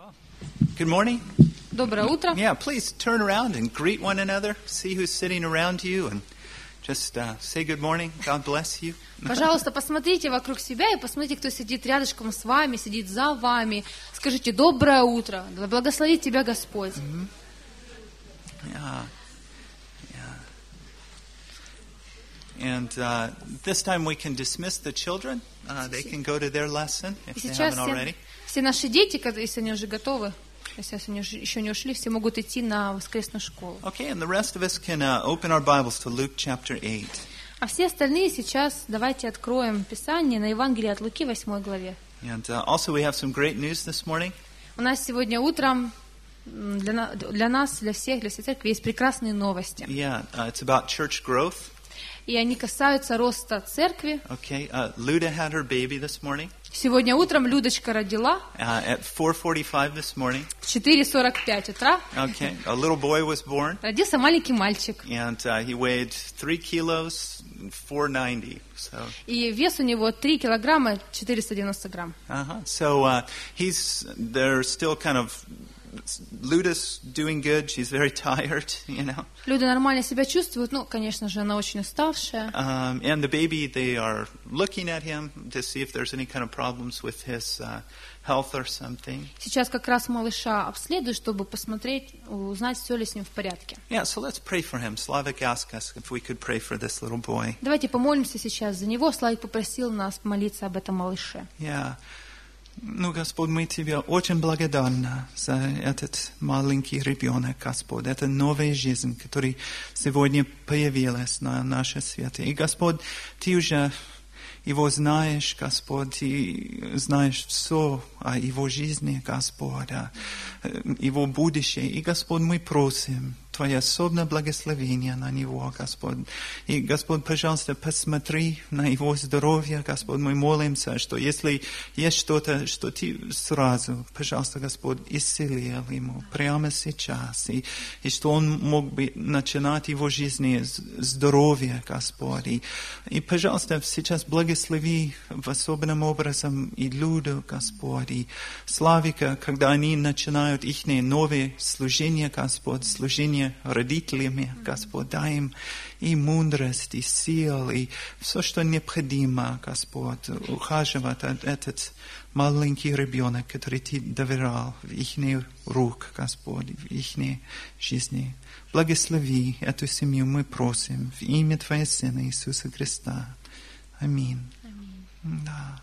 Good morning. Доброе утро. Yeah, please turn around and greet one another. See who's sitting around you and just say good morning. God bless you. Пожалуйста, посмотрите вокруг себя и посмотрите, кто сидит рядышком с вами, сидит за вами. Скажите «Доброе утро». Да благословит тебя Господь. Yeah. And this time we can dismiss the children. They can go to their lesson if И they сейчас haven't already. все наши дети, если они уже готовы, если они еще не ушли, все могут идти на воскресную школу. Okay, and the rest of us can open our Bibles to Luke chapter 8. А все остальные сейчас давайте откроем Писание на Евангелие от Луки, 8 главе. And also we have some great news this morning. У нас сегодня утром для нас, для всех, для всей церкви есть прекрасные новости. Yeah, it's about church growth. И они касаются роста церкви. Okay, Luda had her baby this morning. Сегодня утром Людочка родила At 4:45 this morning. в 4:45 утра. Okay, a little boy was born, Родился маленький мальчик. and he weighed 3 kilos, 490. So, И вес у него 3 килограмма 490 грамм. So they're still kind of. Luda's doing good. She's very tired, you know. Люда нормально себя чувствует, ну, конечно же, она очень уставшая. And the baby, they are looking at him to see if there's any kind of problems with his health or something. Сейчас как раз малыша обследуют, чтобы посмотреть, узнать, все ли с ним в порядке. Yeah, so let's pray for him. Slavik asked us if we could pray for this little boy. Давайте помолимся сейчас за него. Славик попросил нас молиться об этом малыше. Yeah. Ну, Господь, мы Тебе очень благодарны за этот маленький ребенок, Господь. Это новая жизнь, которая сегодня появилась на нашем свете. И, Господь, Ты уже его знаешь, Господь, Ты знаешь все о его жизни, Господь, о его будущее. И, Господь, мы просим Твое особенное благословение на него, Господь. И, Господь, пожалуйста, посмотри на его здоровье, Господь. Мы молимся, что если есть что-то, что Ты сразу, пожалуйста, Господь, исцелил ему прямо сейчас. И что он мог бы начинать его жизни здоровье, Господь. И, пожалуйста, сейчас благослови в особенном образом и Люду, Господь, и Славика, когда они начинают их новые служения, Господь, служение родителями, Господь, дай им и мудрость, и сил, и все, что необходимо, Господь, ухаживать этот маленький ребенок, который Ты доверял в их рук, Господь, в их жизни. Благослови эту семью, мы просим, в имя Твоего Сына Иисуса Христа. Аминь. Да.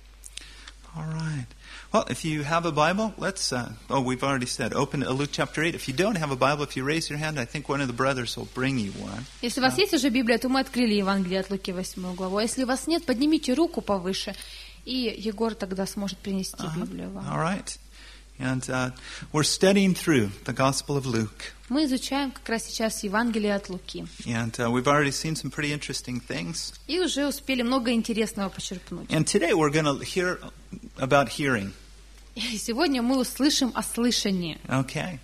All right. Well, if you have a Bible, let's, we've already said, open to Luke chapter 8. If you don't have a Bible, if you raise your hand, I think one of the brothers will bring you one. Если у вас есть уже Библия, то мы открыли Евангелие от Луки, 8 главу. А если у вас нет, поднимите руку повыше, и Егор тогда сможет принести Библию вам. All right. And we're studying through the Gospel of Luke. Мы изучаем как раз сейчас Евангелие от Луки. And we've already seen some pretty interesting things. И уже успели много интересного почерпнуть. And today we're going to hear about hearing. И сегодня мы услышим о слышании. Okay.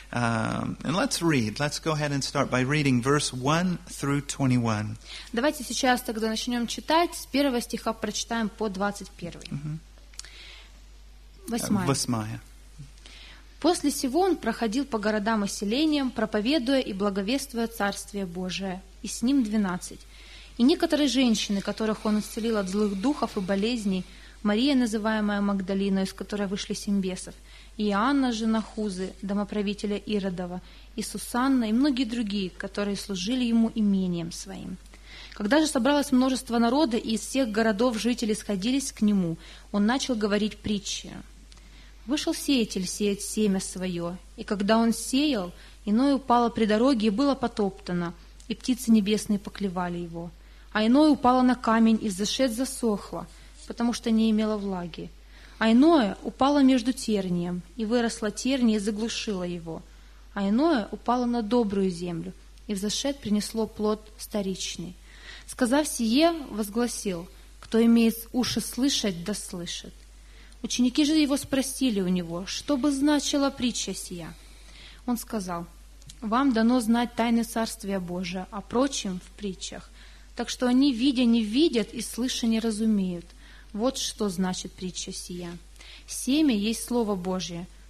And let's read. Let's go ahead and start by reading verse 1 through 21. Давайте сейчас тогда начнем читать. С 1 стиха прочитаем по 21. 8. После сего он проходил по городам и селениям, проповедуя и благовествуя Царствие Божие, и с ним 12. И некоторые женщины, которых он исцелил от злых духов и болезней, Мария, называемая Магдалина, из которой вышли 7 бесов, и Иоанна, жена Хузы, домоправителя Иродова, и Сусанна, и многие другие, которые служили ему имением своим. Когда же собралось множество народа, и из всех городов жители сходились к нему, он начал говорить притчи. Вышел сеятель сеять семя свое, и когда он сеял, иное упало при дороге и было потоптано, и птицы небесные поклевали его. А иное упало на камень, и взошед засохло, потому что не имело влаги. А иное упало между тернием, и выросла терния и заглушила его. А иное упало на добрую землю, и взошед принесло плод вторичный. Сказав сие, возгласил: кто имеет уши слышать, да слышит. Ученики же его спросили у него, что бы значила притча сия. Он сказал: вам дано знать тайны Царствия Божия, а прочим в притчах. Так что они, видя, не видят, и слыша, не разумеют. Вот что значит притча сия. Семя есть Слово Божие.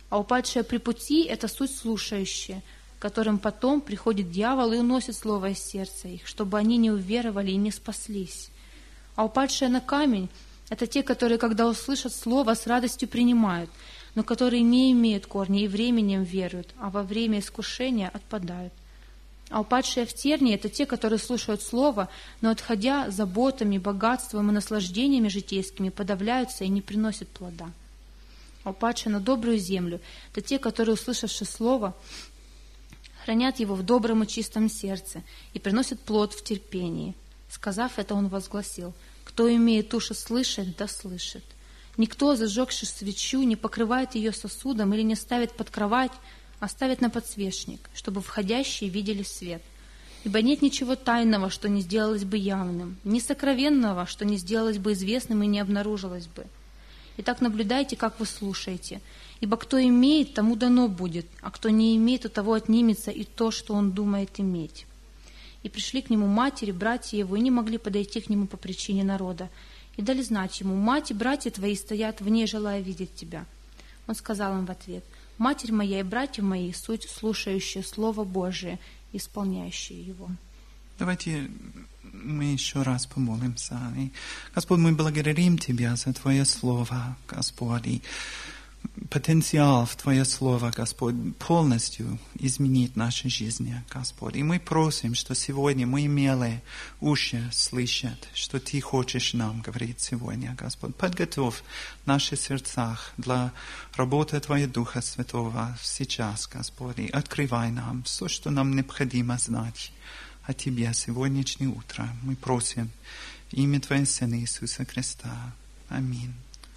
А упадшие при пути – это суть слушающие, которым потом приходит дьявол и уносит слово из сердца их, чтобы они не уверовали и не спаслись. А упадшие на камень – это те, которые, когда услышат слово, с радостью принимают, но которые не имеют корня и временем веруют, а во время искушения отпадают. А упадшие в тернии – это те, которые слушают слово, но, отходя заботами, богатством и наслаждениями житейскими, подавляются и не приносят плода. А упадшие на добрую землю – это те, которые, услышавши слово, хранят его в добром и чистом сердце и приносят плод в терпении. Сказав это, он возгласил: «Кто имеет уши слышать, да слышит». Никто, зажегши свечу, не покрывает ее сосудом или не ставит под кровать, а ставит на подсвечник, чтобы входящие видели свет. Ибо нет ничего тайного, что не сделалось бы явным, ни сокровенного, что не сделалось бы известным и не обнаружилось бы. Итак, наблюдайте, как вы слушаете. Ибо кто имеет, тому дано будет, а кто не имеет, у того отнимется и то, что он думает иметь. И пришли к нему матери, братья его, и не могли подойти к нему по причине народа. И дали знать ему: «Мать и братья твои стоят вне, желая видеть тебя». Он сказал им в ответ: «Матерь моя и братья мои — суть слушающие Слово Божие, исполняющие его». Давайте мы еще раз помолимся. И, Господь, мы благодарим Тебя за Твое Слово, Господь, и потенциал в Твое Слово, Господь, полностью изменит наши жизни, Господь. И мы просим, что сегодня мы имели уши слышать, что Ты хочешь нам говорить сегодня, Господь. Подготовь наши сердца для работы Твоего Духа Святого сейчас, Господь, и открывай нам все, что нам необходимо знать о Тебе сегодняшнее утро. Мы просим в имя Твоего Сына Иисуса Христа. Аминь.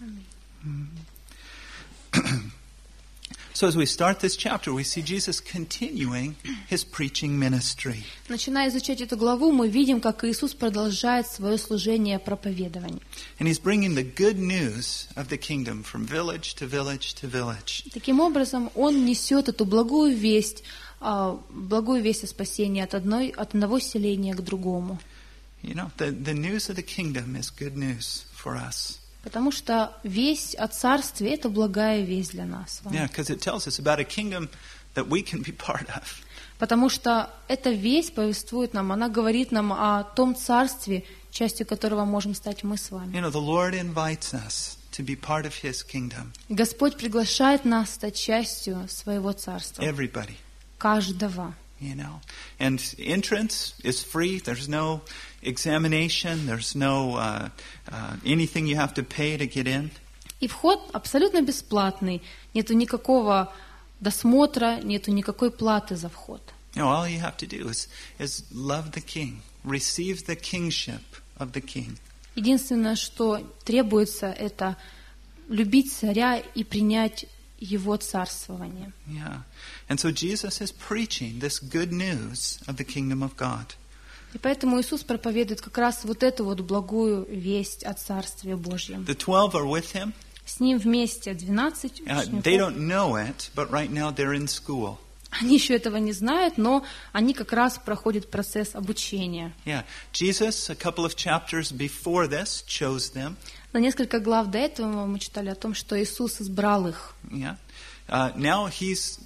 So as we start this chapter, we see Jesus continuing his preaching ministry. Начиная изучать эту главу, мы видим, как Иисус продолжает свое служение проповедования. And he's bringing the good news of the kingdom from village to village to village. Таким образом, Он несет эту благую весть о спасении от одного селения к другому. You know, the news of the kingdom is good news for us. Потому что весть о царстве – это благая весть для нас. Yeah, because it tells us about a kingdom that we can be part of. Потому что эта весть повествует нам, она говорит нам о том царстве, частью которого можем стать мы с вами. You know, the Lord invites us to be part of His kingdom. Господь приглашает нас стать частью своего царства. Everybody. Каждого. You know, and entrance is free. There's no examination. There's no anything you have to pay to get in. И вход абсолютно бесплатный. Нету никакого досмотра, нету никакой платы за вход. You know, all you have to do is love the King, receive the kingship of the King. Единственное, что требуется, это любить царя и принять его царствование. Yeah. And so Jesus is preaching this good news of the kingdom of God. И поэтому Иисус проповедует как раз вот эту вот благую весть о Царстве Божьем. The 12 are with him. С ним вместе 12 учеников. They don't know it, but right now they're in school. Они еще этого не знают, но они как раз проходят процесс обучения. Yeah. Jesus, a couple of chapters before this, chose them. На несколько глав до этого мы читали о том, что Иисус избрал их. Yeah. Now he's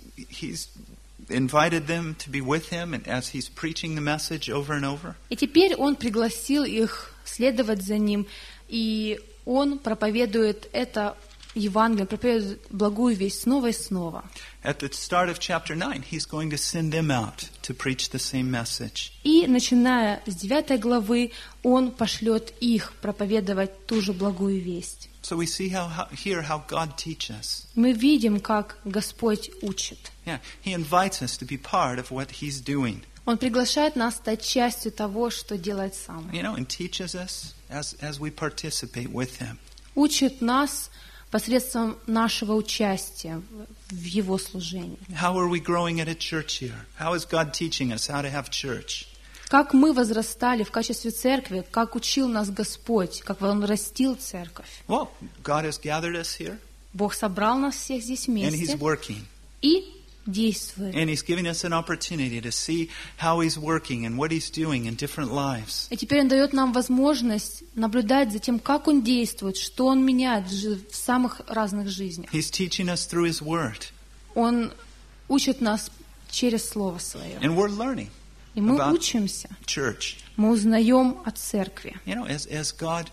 invited them to be with him, and as he's preaching the message over and over. И теперь Он пригласил их следовать за Ним, и Он проповедует это Евангелие, проповедует благую весть снова и снова. At the start of chapter 9, he's going to send them out to preach the same message. И начиная с 9 главы, Он пошлет их проповедовать ту же благую весть. So we see how God teaches. Мы видим, как Господь учит. Yeah, He invites us to be part of what He's doing. Он приглашает нас стать частью того, что делает Сам. You know, and teaches us as we participate with Him. Учит нас посредством нашего участия в Его служении. How are we growing at a church here? How is God teaching us how to have church? Как мы возрастали в качестве церкви, как учил нас Господь, как Он растил церковь. Well, God has gathered us here, Бог собрал нас всех здесь and He's вместе, working. и действует. And He's giving us an opportunity to see how He's working and what He's doing in different lives. И теперь Он дает нам возможность наблюдать за тем, как Он действует, что Он меняет в самых разных жизнях. He's teaching us through His Word. Он учит нас через Слово Свое. And we're learning И мы about учимся, church. мы узнаем о Церкви. You know, as God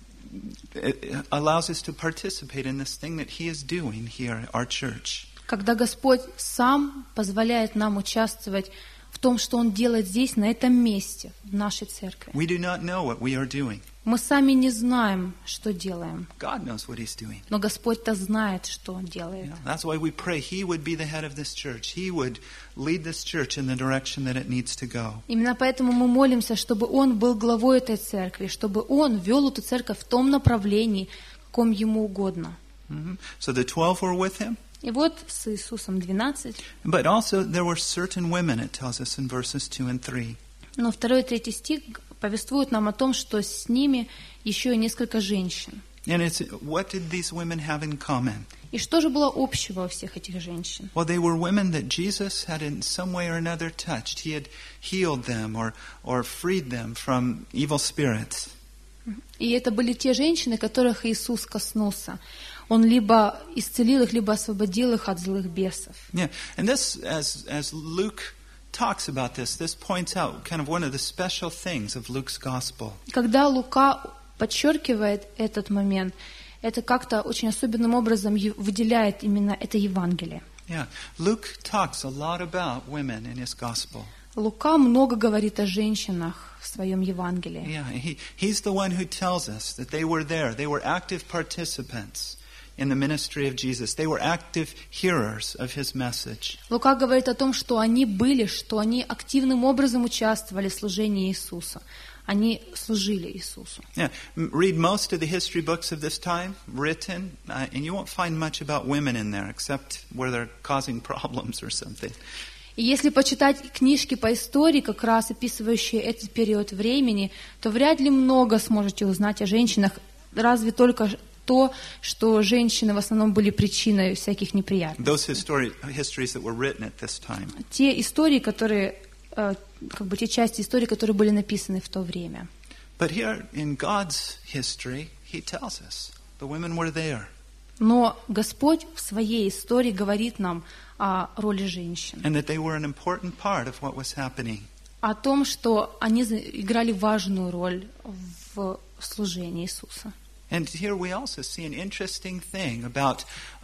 allows us to participate in this thing that He is doing here at our church. Когда Господь сам позволяет нам участвовать в том, что Он делает здесь, на этом месте, в нашей Церкви. We do not know what we are doing. Мы сами не знаем, что делаем, God knows what He's doing. но Господь-то знает, что Он делает. That's why we pray He would be the head of this church. He would lead this church in the direction that it needs to go. Именно поэтому мы молимся, чтобы Он был главой этой Церкви, чтобы Он вел эту Церковь в том направлении, в каком Ему угодно. So the 12 were with Him. И вот с Иисусом 12. But also there were certain women, it tells us in verses 2 and 3. Но 2 и 3 стих повествуют нам о том, что с ними еще и несколько женщин. And it's what did these women have in common? И что же было общего у всех этих женщин? Well, they were women that Jesus had in some way or another touched. He had healed them or freed them from evil spirits. И это были те женщины, которых Иисус коснулся. Он либо исцелил их, либо освободил их от злых бесов. Yeah, and this, as Luke talks about this points out kind of one of the special things of Luke's gospel. Когда Лука подчеркивает этот момент, это как-то очень особенным образом выделяет именно это Евангелие. Yeah, Luke talks a lot about women in his gospel. Лука много говорит о женщинах в своем Евангелии. Yeah, he's the one who tells us that they were there. They were active participants in the ministry of Jesus. They were active hearers of His message. Лука говорит о том, что они были, что они активным образом участвовали в служении Иисуса. Они служили Иисусу. Yeah, read most of the history books of this time written, and you won't find much about women in there, except where they're causing problems or something. И если почитать книжки по истории, как раз описывающие этот период времени, то вряд ли много сможете узнать о женщинах, разве только то, что женщины в основном были причиной всяких неприятностей. Те истории, которые, как бы те части истории, которые были написаны в то время. But here in God's history, He tells us the women were there. Но Господь в своей истории говорит нам о роли женщин. And that they were an important part of what was happening. О том, что они играли важную роль в служении Иисуса. And here we also see an interesting thing about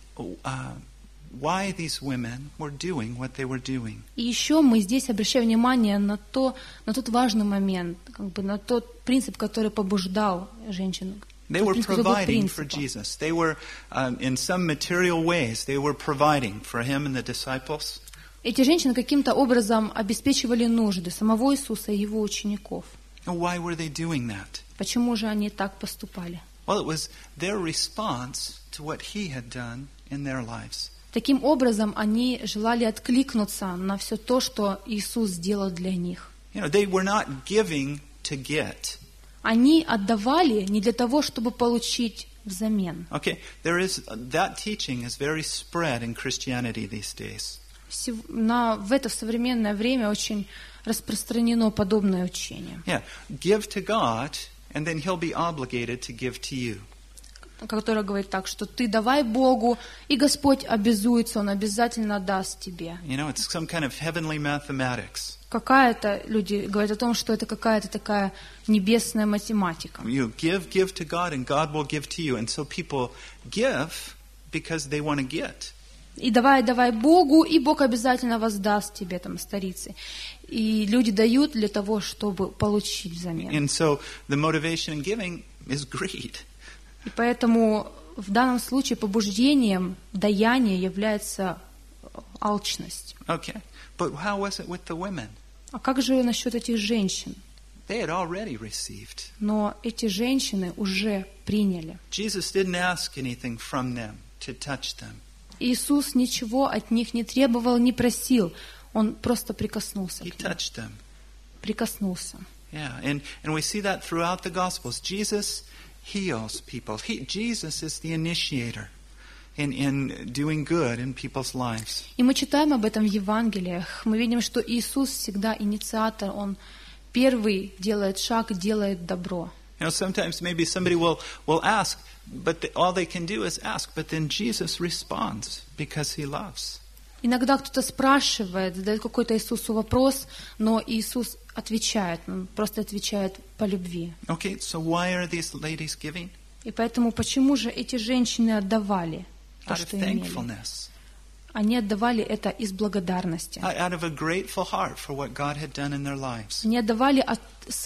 why these women were doing what they were doing. И еще мы здесь обращаем внимание на тот важный момент, как бы на тот принцип, который побуждал женщин. They were providing for Jesus. They were, in some material ways, they were providing for Him and the disciples. Эти женщины каким-то образом обеспечивали нужды самого Иисуса и Его учеников. And why were they doing that? Почему же они так поступали? Well, it was their response to what He had done in their lives. Таким образом, они желали откликнуться на все то, что Иисус сделал для них. You know, they were not giving to get. Они отдавали не для того, чтобы получить взамен. Okay, that teaching is very spread in Christianity these days. В это в современное время очень распространено подобное учение. Yeah, give to God, and then He'll be obligated to give to you. Которое говорит так, что ты давай Богу, и Господь обязуется, Он обязательно даст тебе. You know, it's some kind of heavenly mathematics. Люди говорят о том, что это какая-то такая небесная математика. You give to God, and God will give to you. And so people give because they want to get. И давай Богу, и Бог обязательно воздаст тебе, там, старицы. И люди дают для того, чтобы получить взамен. And so the motivation in giving is greed. И поэтому в данном случае побуждением даяния является алчность. Okay, but how was it with the women? А как же насчет этих женщин? They had already received. Но эти женщины уже приняли. Jesus didn't ask anything from them to touch them. Иисус ничего от них не требовал, не просил. Он просто прикоснулся He к ним. touched them. Прикоснулся. Yeah, and we see that throughout the Gospels. Jesus heals people. Jesus is the initiator. in doing good in people's lives. И мы читаем об этом в Евангелиях. Мы видим, что Иисус всегда инициатор, Он первый делает шаг, делает добро. You know, sometimes maybe somebody will ask, but all they can do is ask, but then Jesus responds because he loves. Иногда кто-то спрашивает, задает какой-то Иисусу вопрос, но Иисус отвечает, Он просто отвечает по любви. Okay, so why are these ladies giving? И поэтому почему же эти женщины отдавали то, Out of что имели? thankfulness. Они отдавали это из благодарности. Out of a grateful heart for what God had done in their lives. Они отдавали от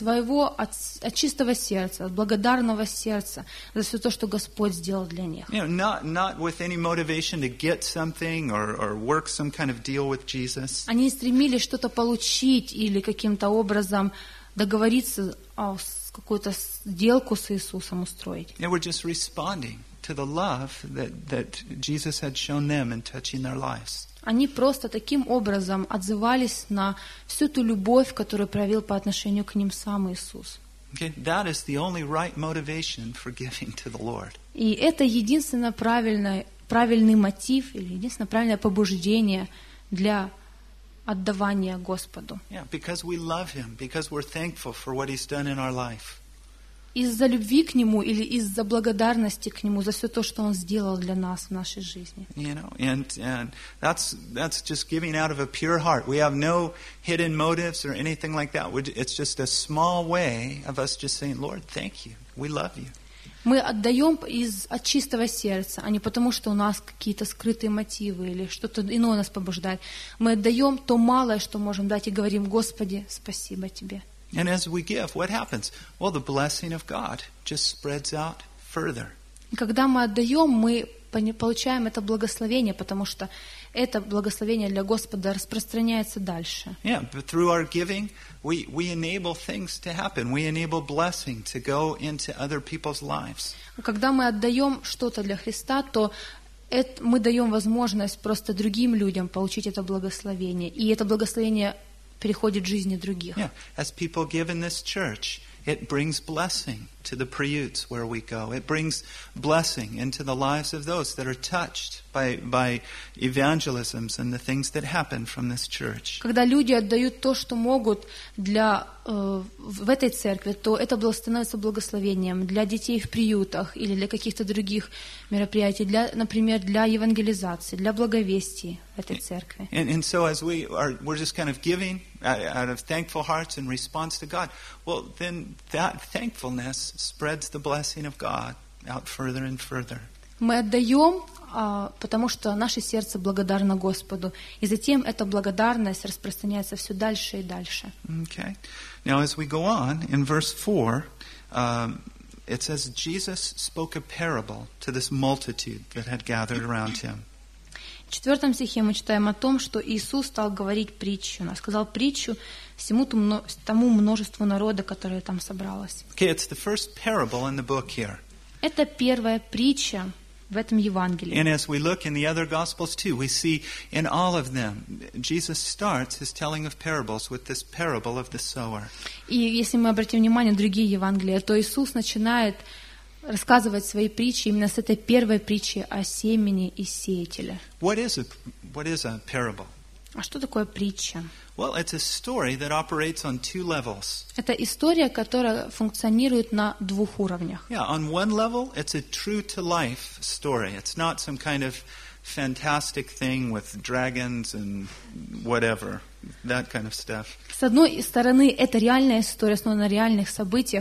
чистого сердца, от благодарного сердца за все то, что Господь сделал для них. You know, not with any motivation to get something or work some kind of deal with Jesus. Они не стремились что-то получить или каким-то образом договориться, какую-то сделку с Иисусом устроить. They were just responding to the love that Jesus had shown them in touching their lives. Они просто таким образом отзывались на всю ту любовь, которую проявил по отношению к ним сам Иисус. Okay, that is the only right motivation for giving to the Lord. И это единственно правильный мотив или единственное правильное побуждение для отдавания Господу. Yeah, because we love Him, because we're thankful for what He's done in our life. Из-за любви к Нему или из-за благодарности к Нему за все то, что Он сделал для нас в нашей жизни. You know, and that's just giving out of a pure heart. We have no hidden motives or anything like that. It's just a small way of us just saying, Lord, thank you. We love you. Мы отдаем от чистого сердца, а не потому, что у нас какие-то скрытые мотивы или что-то иное нас побуждает. Мы отдаем то малое, что можем дать, и говорим: Господи, спасибо Тебе. And as we give, what happens? Well, the blessing of God just spreads out further. И когда мы отдаем, мы получаем это благословение, потому что это благословение для Господа распространяется дальше. Yeah, but through our giving, we enable things to happen. We enable blessing to go into other people's lives. Когда мы отдаем что-то для Христа, то мы даем возможность просто другим людям получить это благословение. И это благословение переходит в жизни других. Yeah, as people give in this church, it brings blessing to the Priutes where we go. It brings blessing into the lives of those that are touched by evangelisms and the things that happen from this church. Когда люди отдают то, что могут в этой церкви, то это становится благословением для детей в приютах или для каких-то других мероприятий, например, для евангелизации, для благовестия в этой церкви. And so as we're just kind of giving out of thankful hearts in response to God, well, then that thankfulness spreads the blessing of God out further and further. Мы отдаем, потому что наше сердце благодарно Господу, и затем эта благодарность распространяется все дальше и дальше. Okay. Now, as we go on, in verse 4, it says, Jesus spoke a parable to this multitude that had gathered around him. В 4 стихе мы читаем о том, что Иисус стал говорить притчу. Он сказал притчу всему тому множеству народа, которое там собралось. Okay, it's the first parable in the book here. Это первая притча в этом Евангелии. And as we look in the other Gospels too, we see in all of them, Jesus starts his telling of parables with this parable of the sower. И если мы обратим внимание на другие Евангелия, то Иисус начинает рассказывать свои притчи именно с этой первой притчи о семени и сеятеле. What is a parable? А что такое притча? Well, it's a story that operates on two levels. Это история, которая функционирует на двух уровнях. Yeah, on one level, it's a true-to-life story. It's not some kind of fantastic thing with dragons and whatever, that kind of stuff. С одной стороны, это реальная история, основана на реальных событиях,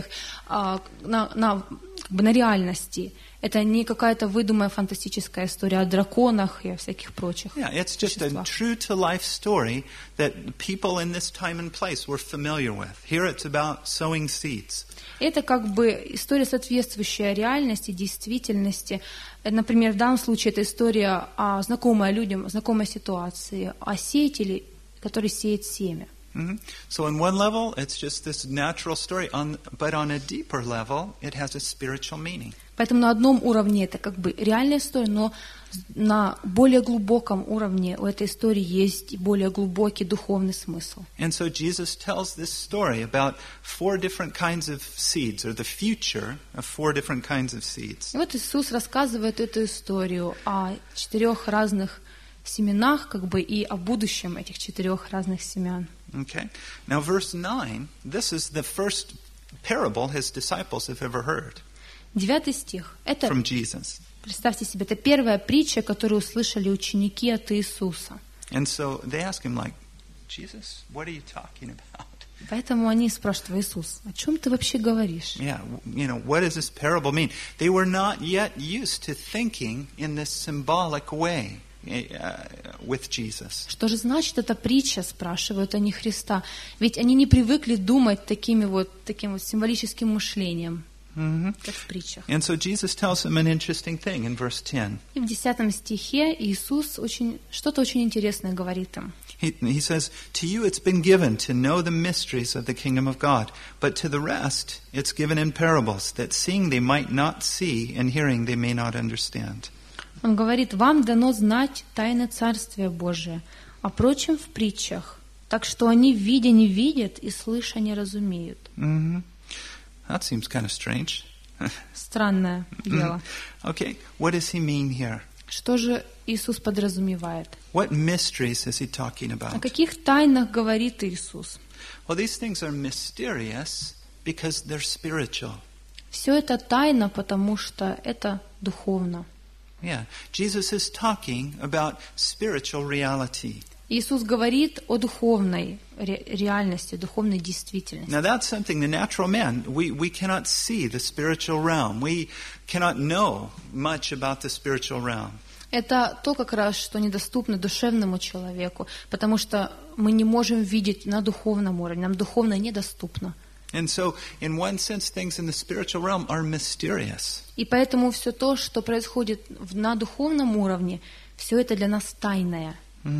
на реальности. Это не какая-то выдуманная фантастическая история о драконах и о всяких прочих. Yeah, it's just a true-to-life story that people in this time and place were familiar with. Here it's about sowing seeds. Это как бы история, соответствующая реальности, действительности. Например, в данном случае это история знакомая людям, знакомой ситуации, о сеятеле, который сеет семя. So on one level, it's just this natural story, but on a deeper level, it has a spiritual meaning. Поэтому на одном уровне это как бы реальная история, но на более глубоком уровне у этой истории есть более глубокий духовный смысл. And so Jesus tells this story about 4 different kinds of seeds, or the future of 4 different kinds of seeds. И вот Иисус рассказывает эту историю о 4 разных семенах, как бы, и о будущем этих 4 разных семян. Okay. Now verse 9, this is the first parable his disciples have ever heard 9 стих. Это, from Jesus. представьте себе, это первая притча, которую услышали ученики от Иисуса. And so they ask him like, Jesus, what are you talking about? Поэтому они спрашивают: Иисус, о чем ты вообще говоришь? Yeah, what does this parable mean? They were not yet used to thinking in this symbolic way with Jesus. Что же значит эта притча, спрашивают они Христа? Ведь они не привыкли думать таким вот символическим мышлением, как в притчах. And so Jesus tells them an interesting thing in verse 10. И в 10 стихе Иисус что-то очень интересное говорит им. He says, "To you it's been given to know the mysteries of the kingdom of God, but to the rest it's given in parables, that seeing they might not see, and hearing they may not understand." Он говорит: вам дано знать тайны Царствия Божия, а прочим в притчах, так что они, видя, не видят, и слыша, не разумеют. That seems kind of strange. Странное дело. Okay, what does he mean here? Что же Иисус подразумевает? What mysteries is he talking О about? каких тайнах говорит Иисус? Well, these things are mysterious because they're spiritual. Все это тайна, потому что это духовно. Yeah, Jesus is talking about spiritual reality. Иисус говорит о духовной реальности, духовной действительности. Now that's something the natural man, we cannot see the spiritual realm. We cannot know much about the spiritual realm. Это то как раз, что недоступно душевному человеку, потому что мы не можем видеть на духовном уровне, нам духовное недоступно. And so, in one sense, things in the spiritual realm are mysterious. И поэтому все то, что происходит на духовном уровне, все это для нас тайное.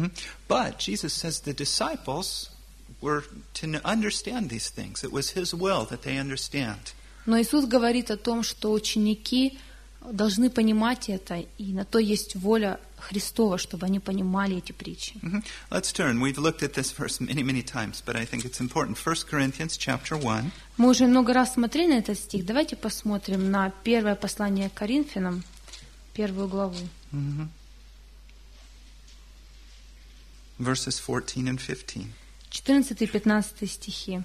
But Jesus says the disciples were to understand these things. It was His will that they understand. Но Иисус говорит о том, что ученики должны понимать это, и на то есть воля Христова, чтобы они понимали эти притчи. Let's turn. We've looked at this verse many times, but I think it's important. 1 Corinthians chapter 1. Мы уже много раз смотрели на этот стих. Давайте посмотрим на первое послание к Коринфянам, 1 главу. Verses 14 and 15. 14 и 15 стихи.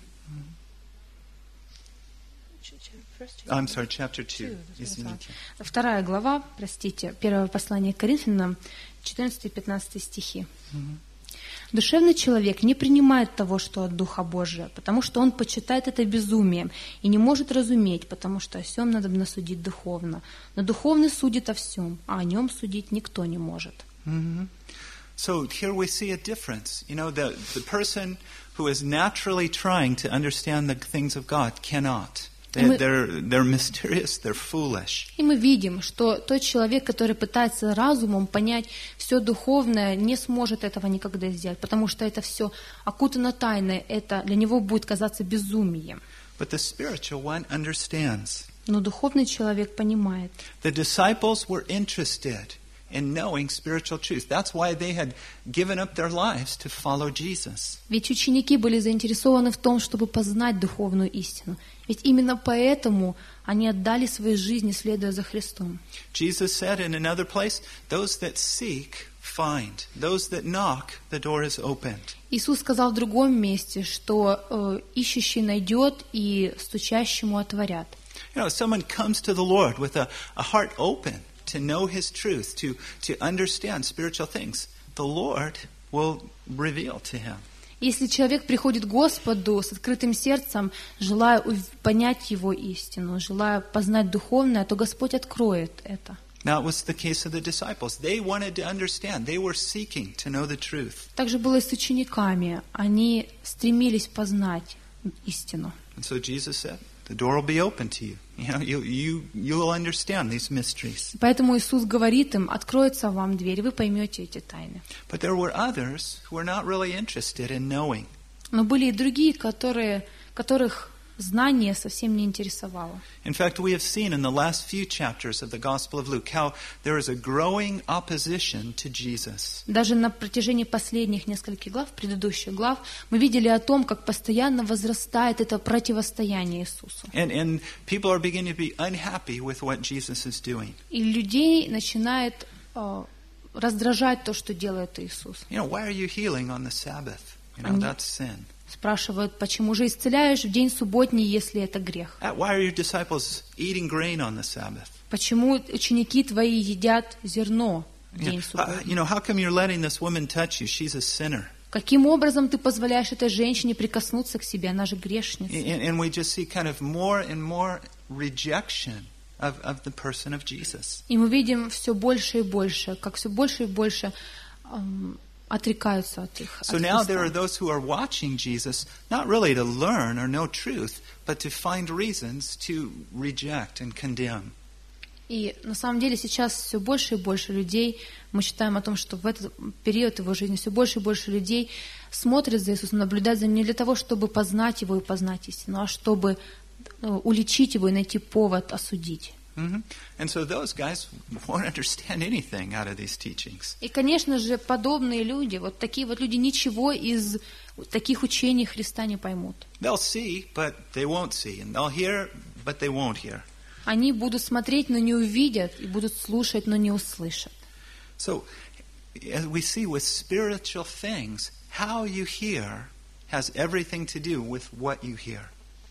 I'm sorry, chapter 2. Извините. 2 глава, простите, первое послание к Коринфянам, 14 и 15 стихи. Душевный человек не принимает того, что от Духа Божия, потому что он почитает это безумием и не может разуметь, потому что о всем надо судить духовно. Но духовный судит о всем, а о нем судить никто не может. So here we see a difference. The person who is naturally trying to understand the things of God cannot. They're mysterious, they're foolish. И мы видим, что тот человек, который пытается разумом понять все духовное, не сможет этого никогда сделать, потому что это все окутано тайной, это для него будет казаться безумием. But the spiritual one understands. Но духовный человек понимает. The disciples were interested in knowing spiritual truth. That's why they had given up their lives to follow Jesus. Ведь ученики были заинтересованы в том, чтобы познать духовную истину. Ведь именно поэтому они отдали свои жизни, следуя за Христом. Jesus said in another place, "Those that seek find; those that knock, the door is opened." Иисус сказал в другом месте, что ищущий найдет и стучащему отворят. Someone comes to the Lord with a heart open to know His truth, to understand spiritual things, the Lord will reveal to him. Если человек приходит к Господу с открытым сердцем, желая понять Его истину, желая познать духовное, то Господь откроет это. Now it was the case of the disciples. They wanted to understand. They were seeking to know the truth. Так же было и с учениками. Они стремились познать истину. And so Jesus said, the door will be open to you. You'll understand these mysteries. Поэтому Иисус говорит им: откроется вам дверь, вы поймете эти тайны. But there were others who were not really interested in knowing. Но были и другие, которых знание совсем не интересовало. In fact, we have seen in the last few chapters of the Gospel of Luke how there is a growing opposition to Jesus. Даже на протяжении последних нескольких глав, предыдущих глав, мы видели о том, как постоянно возрастает это противостояние Иисусу. And people are beginning to be unhappy with what Jesus is doing. И людей начинает раздражать то, что делает Иисус. You know, why are you healing on the Sabbath? You know, that's sin. Спрашивают, почему же исцеляешь в день субботний, если это грех? Why are your disciples eating grain on the Sabbath? Почему ученики твои едят зерно в день You субботний? know, how come you're letting this woman touch you? She's a sinner. Каким образом ты позволяешь этой женщине прикоснуться к себе? Она же грешница. And we just see kind of more and more rejection of the person of Jesus. И мы видим все больше и больше, как все больше и больше отрекаются от их. So now there are those who are watching Jesus, not really to learn or know truth, but to find reasons to reject and condemn. И на самом деле сейчас все больше и больше людей, мы читаем о том, что в этот период его жизни все больше и больше людей смотрят за Иисусом, наблюдают за ним не для того, чтобы познать его и познать истину, а чтобы уличить его и найти повод осудить. Mm-hmm. And so those guys won't understand anything out of these teachings. И, конечно же, подобные люди, вот такие вот люди, ничего из таких учений Христа не поймут. They'll see, but they won't see, and they'll hear, but they won't hear. Они будут смотреть, но не увидят, и будут слушать, но не услышат. So, as we see with spiritual things, how you hear has everything to do with what you hear.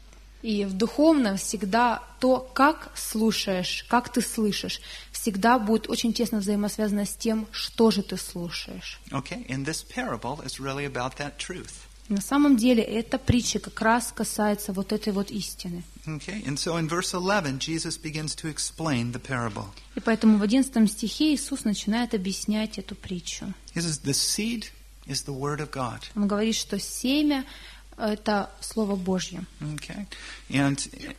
И в духовном всегда то, как слушаешь, как ты слышишь, всегда будет очень тесно взаимосвязано с тем, что же ты слушаешь. Okay, and this parable is really about that truth. На самом деле эта притча как раз касается вот этой вот истины. Okay, and so in verse 11, Jesus begins to explain the parable. И поэтому в 11 стихе Иисус начинает объяснять эту притчу. He says, the seed is the word of God. Он говорит, что семя – это Слово Божье. Okay, and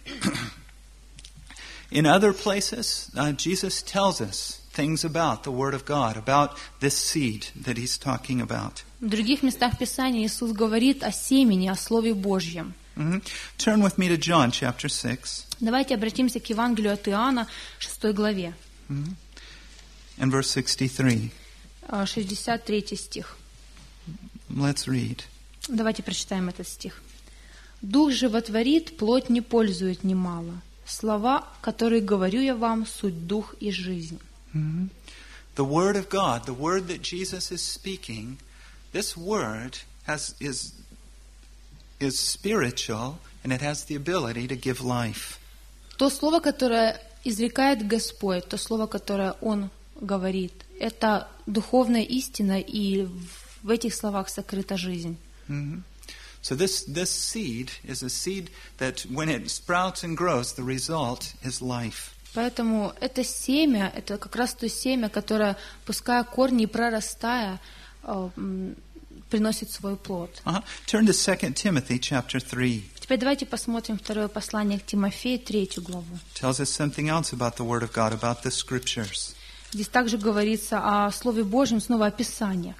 in other places, Jesus tells us things about the word of God, about this seed that he's talking about. В других местах Писания Иисус говорит о семени, о Слове Божьем. Mm-hmm. Turn with me to John chapter 6. Давайте обратимся к Евангелию от Иоанна, 6 главе. Mm-hmm. And verse 63. 63 стих. Let's read. Давайте прочитаем этот стих. «Дух животворит, плоть не пользует немало. Слова, которые говорю я вам, суть дух и жизнь». Mm-hmm. The word of God, the word that Jesus is speaking, this word is spiritual, and it has the ability to give life. То слово, которое изрекает Господь, то слово, которое Он говорит, это духовная истина, и в этих словах сокрыта жизнь. Mm-hmm. So this seed is a seed that when it sprouts and grows, the result is life. Поэтому это семя, это как раз то семя, которое, пуская корни и прорастая, приносит свой плод. Turn to 2 Timothy chapter 3. Теперь давайте посмотрим второе послание к Тимофею, 3 главу. Tells us something else about the Word of God, about the Scriptures. Здесь также говорится о Слове Божьем, снова о Писаниях.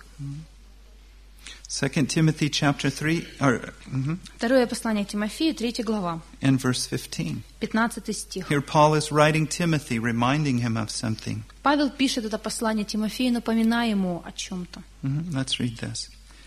2 Timothy chapter 3, Второе послание к Тимофею, 3 глава. And verse 15. 15 стих. Here Paul is writing Timothy, reminding him of something. Павел пишет это послание Тимофею, напоминая ему о чем-то. Let's read this.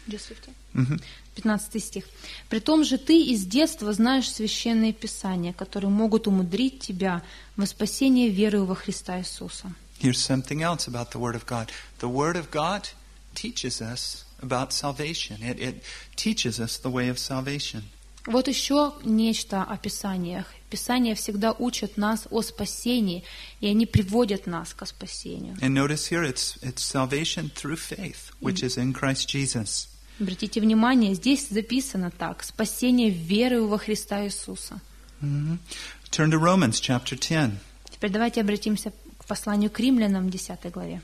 15 стих. «Притом же ты из детства знаешь священные писания, которые могут умудрить тебя во спасение верою во Христа Иисуса». Here's something else about the Word of God. The Word of God teaches us about salvation. It teaches us the way of salvation. Вот еще нечто о Писаниях. Писания всегда учат нас о спасении, и они приводят нас к спасению. And notice here it's salvation through faith, which is in Christ Jesus. Обратите внимание, здесь записано так: спасение верою во Христа Иисуса. Turn to Romans chapter 10. Теперь давайте обратимся к посланию к Римлянам, 10 главе.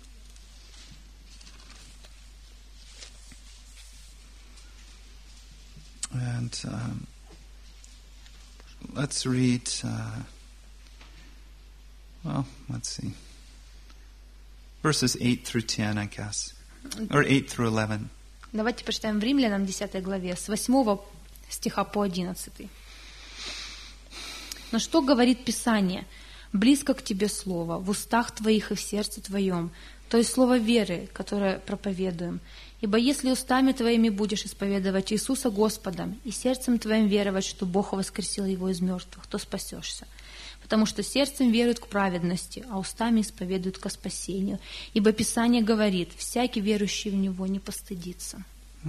And let's read, let's see. Verses 8 through 10, I guess. Or 8 through 11. Давайте почитаем в Римлянам 10 главе, с 8 стиха по 11. «Но что говорит Писание? Близко к тебе слово, в устах твоих и в сердце твоем, то есть слово веры, которое проповедуем. Ибо если устами твоими будешь исповедовать Иисуса Господом и сердцем твоим веровать, что Бог воскресил Его из мертвых, то спасешься. Потому что сердцем веруют к праведности, а устами исповедуют ко спасению. Ибо Писание говорит, всякий верующий в Него не постыдится».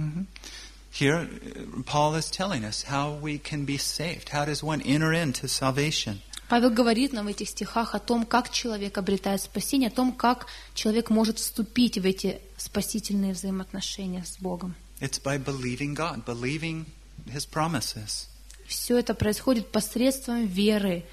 Here, Paul is telling us how we can be saved. How does one enter into salvation? Павел говорит нам в этих стихах о том, как человек обретает спасение, о том, как человек может вступить в эти спасительные взаимоотношения с Богом. It's by believing God, believing His promises. Все это происходит посредством веры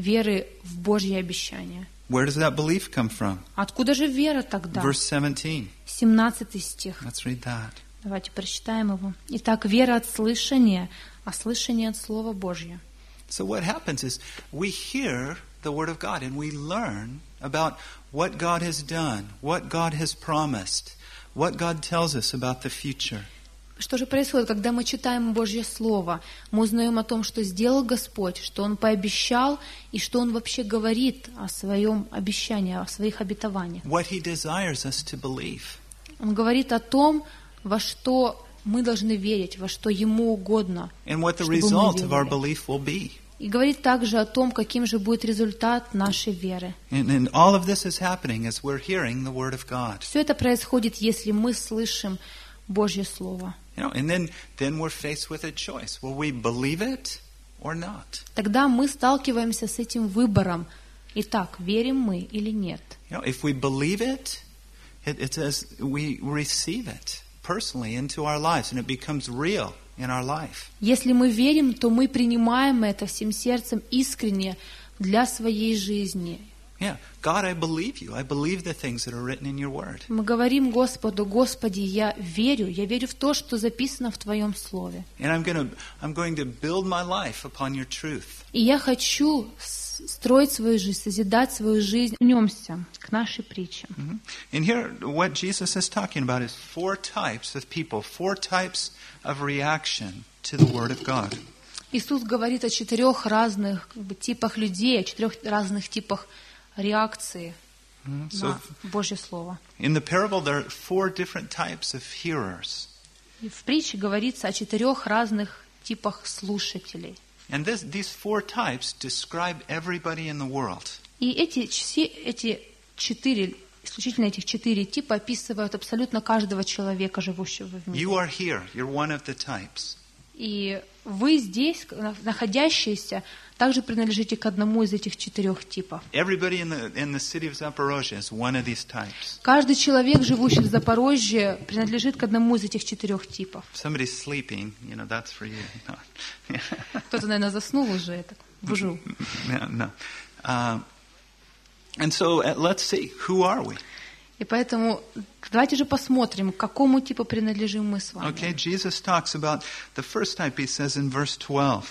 в Божьи обещания. Where does that belief come from? Откуда же вера тогда? Verse 17. 17 стих. Let's read that. Давайте прочитаем его. «Итак, вера от слышания, а слышание от Слова Божьего». So what happens is we hear the Word of God and we learn about what God has done, what God has promised, what God tells us about the future. Что же происходит, когда мы читаем Божье Слово? Мы узнаем о том, что сделал Господь, что Он пообещал и что Он вообще говорит о своем обещании, о своих обетованиях. What He desires us to believe. Он говорит о том, во что мы должны верить, во что Ему угодно, And what the чтобы мы result of our верили. belief will be. И говорит также о том, каким же будет результат нашей веры. And all of this is happening as we're hearing the Word of God. Все это происходит, если мы слышим Божье Слово. And then we're faced with a choice. Will we believe it or not? Тогда мы сталкиваемся с этим выбором. Итак, верим мы или нет? If we believe it, it says we receive it personally into our lives and it becomes real in our life. Если мы верим, то мы принимаем это всем сердцем искренне для своей жизни. Yeah, God, I believe you. I believe the things that are written in your word. Мы говорим Господу: Господи, я верю в то, что записано в Твоем Слове. And I'm going to build my life upon your truth. И я хочу строить свою жизнь, созидать свою жизнь. Вернемся к нашей притче. And here, what Jesus is talking about is 4 types of people, 4 types of reaction to the Word of God. Иисус говорит о 4 разных типах людей, о 4 разных типах реакции на Божье Слово. In the parable, there are 4 different types of hearers. И в притче говорится о 4 разных типах слушателей. And these 4 types describe everybody in the world. И эти 4, исключительно этих 4 типа описывают абсолютно каждого человека, живущего в мире. You are here. You're one of the types. И вы здесь, находящиеся, также принадлежите к одному из этих 4 типов. Everybody in the city of Zaporozhye is one of these types. Каждый человек, живущий в Запорожье, принадлежит к одному из этих 4 типов. Somebody's sleeping, that's for you. No. Кто-то, наверное, заснул уже, это бужу. No. And so let's see, who are we? И поэтому давайте же посмотрим, к какому типу принадлежим мы с вами. Okay, Jesus talks about the first type. He says in verse 12,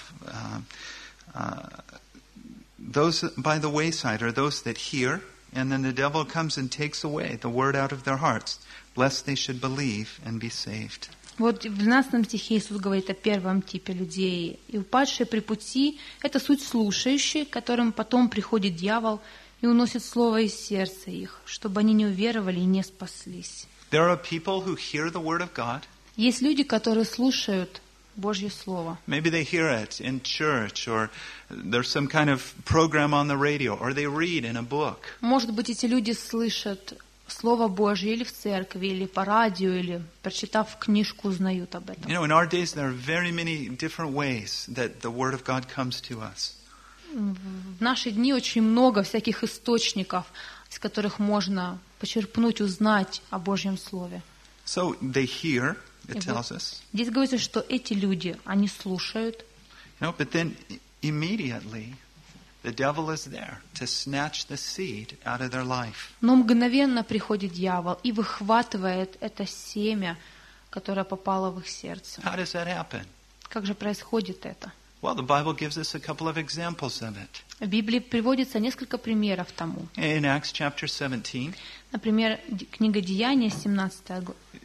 those by the wayside are those that hear, and then the devil comes and takes away the word out of their hearts, lest they should believe and be saved. Вот в 12 стихе Иисус говорит о первом типе людей. «И упадшие при пути – это суть слушающие, которым потом приходит дьявол и уносит слово из сердца их, чтобы они не уверовали и не спаслись». There are people who hear the word of God. Есть люди, которые слушают Божье Слово. Maybe they hear it in church, or there's some kind of program on the radio, or they read in a book. Может быть, эти люди слышат Слово Божье или в церкви, или по радио, или прочитав книжку, узнают об этом. In our days there are very many different ways that the word of God comes to us. В наши дни очень много всяких источников, из которых можно почерпнуть, узнать о Божьем Слове. So they hear, it tells us. Здесь говорится, что эти люди, они слушают. But then immediately the devil is there to snatch the seed out of their life. Но мгновенно приходит дьявол и выхватывает это семя, которое попало в их сердце. How does that happen? Как же происходит это? Well, the Bible gives us a couple of examples of it. В Библии приводится несколько примеров тому. In Acts chapter 17, Например, книга Деяния, 17 глава.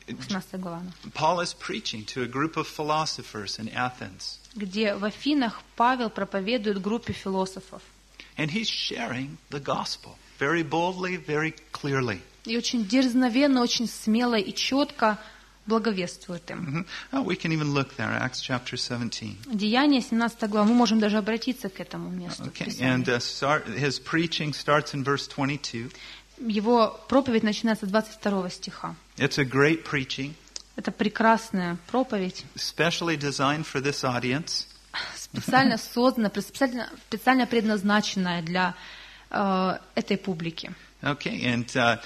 16 глава, Paul is preaching to a group of philosophers in Athens. где в Афинах Павел проповедует группе философов. And he's sharing the gospel very boldly, very clearly. И очень дерзновенно, очень смело и четко благовествует им. We can even look there, Acts chapter 17. Деяния, 17 глава, мы можем даже обратиться к этому месту. Okay, and his preaching starts in verse 22. Его проповедь начинается с 22 стиха. It's a great preaching, Это прекрасная проповедь, specially designed for this audience. специально созданная, специально предназначенная для этой публики. Okay, and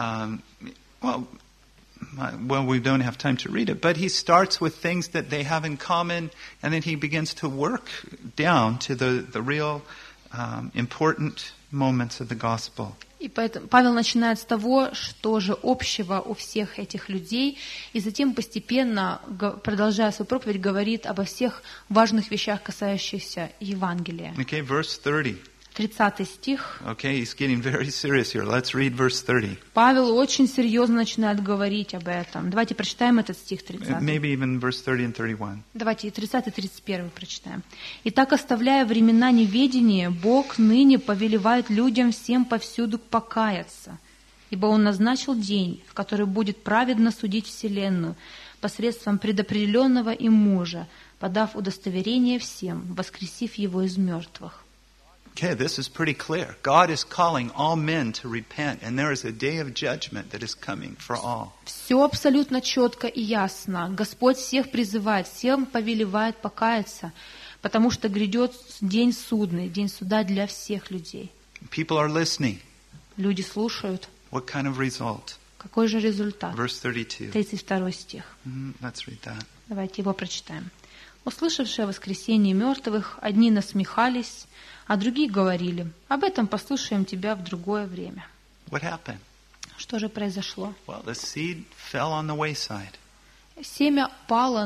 well, we don't have time to read it, but he starts with things that they have in common, and then he begins to work down to the real important moments of the gospel. И поэтому Павел начинает с того, что же общего у всех этих людей, и затем постепенно, продолжая свою проповедь, говорит обо всех важных вещах, касающихся Евангелия. Okay, verse 30. 30 стих. Okay, he's getting very serious here. Let's read verse 30. Павел очень серьезно начинает говорить об этом. Давайте прочитаем этот стих 30. Maybe even verse 30 and 31. Давайте и 30 и 31 прочитаем. «Итак, оставляя времена неведения, Бог ныне повелевает людям всем повсюду покаяться, ибо Он назначил день, в который будет праведно судить вселенную посредством предопределенного им мужа, подав удостоверение всем, воскресив его из мертвых». Okay, this is pretty clear. God is calling all men to repent, and there is a day of judgment that is coming for all. Все абсолютно четко и ясно. Господь всех призывает, всем повелевает покаяться, потому что грядет день судный, день суда для всех людей. People are listening. Люди слушают. What kind of result? Какой же результат? Verse 32. 32 стих. Let's read that. Давайте его прочитаем. «Услышавшие воскресение мертвых, одни насмехались, а другие говорили: об этом послушаем тебя в другое время». What happened? Что же произошло? Well, the seed fell on the wayside. Семя пало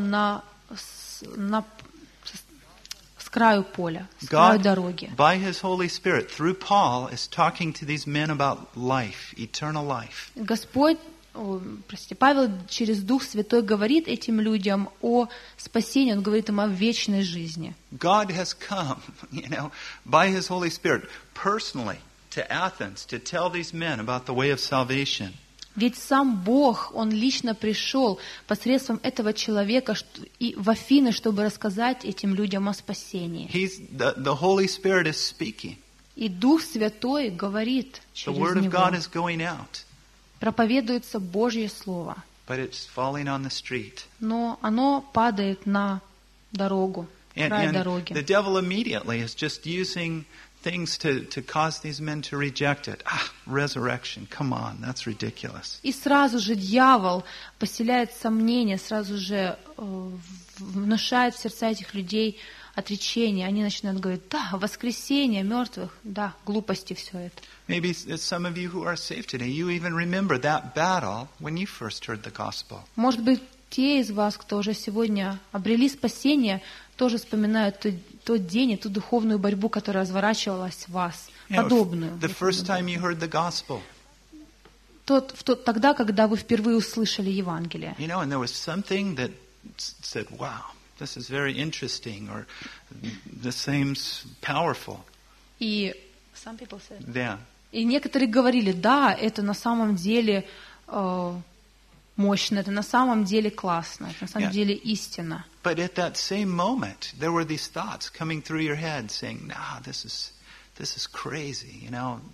с краю поля, с краю дороги. By His Holy Spirit, through Paul, is talking to these men about life, eternal life. Павел через Дух Святой говорит этим людям о спасении, он говорит им о вечной жизни. God has come, by His Holy Spirit, personally to Athens to tell these men about the way of salvation. Ведь сам Бог, Он лично пришел посредством этого человека и в Афины, чтобы рассказать этим людям о спасении. The Holy Spirit is speaking. И Дух Святой говорит через Него. The Word of God is going out. Проповедуется Божье Слово. But it's falling on the street. Но оно падает на дорогу, край дороги. The devil immediately is just using things to cause these men to reject it. Resurrection, come on, that's ridiculous. И сразу же дьявол поселяет сомнения, сразу же внушает в сердца этих людей отречение. Они начинают говорить: да, воскресение мертвых, да, глупости все это. Maybe some of you who are saved today, you even remember that battle when you first heard the gospel. Может быть, те из вас, кто уже сегодня обрели спасение, тоже вспоминают тот день и ту духовную борьбу, которая разворачивалась в вас, подобную. The first time you heard the gospel. Тогда, когда вы впервые услышали Евангелие. And there was something that said, wow, this is very interesting, or this seems powerful. И some people said. Yeah. И некоторые говорили: да, это на самом деле мощно, это на самом деле классно, это на самом деле истина. But at that same moment, there were these thoughts coming through your head saying, "Nah, this is crazy,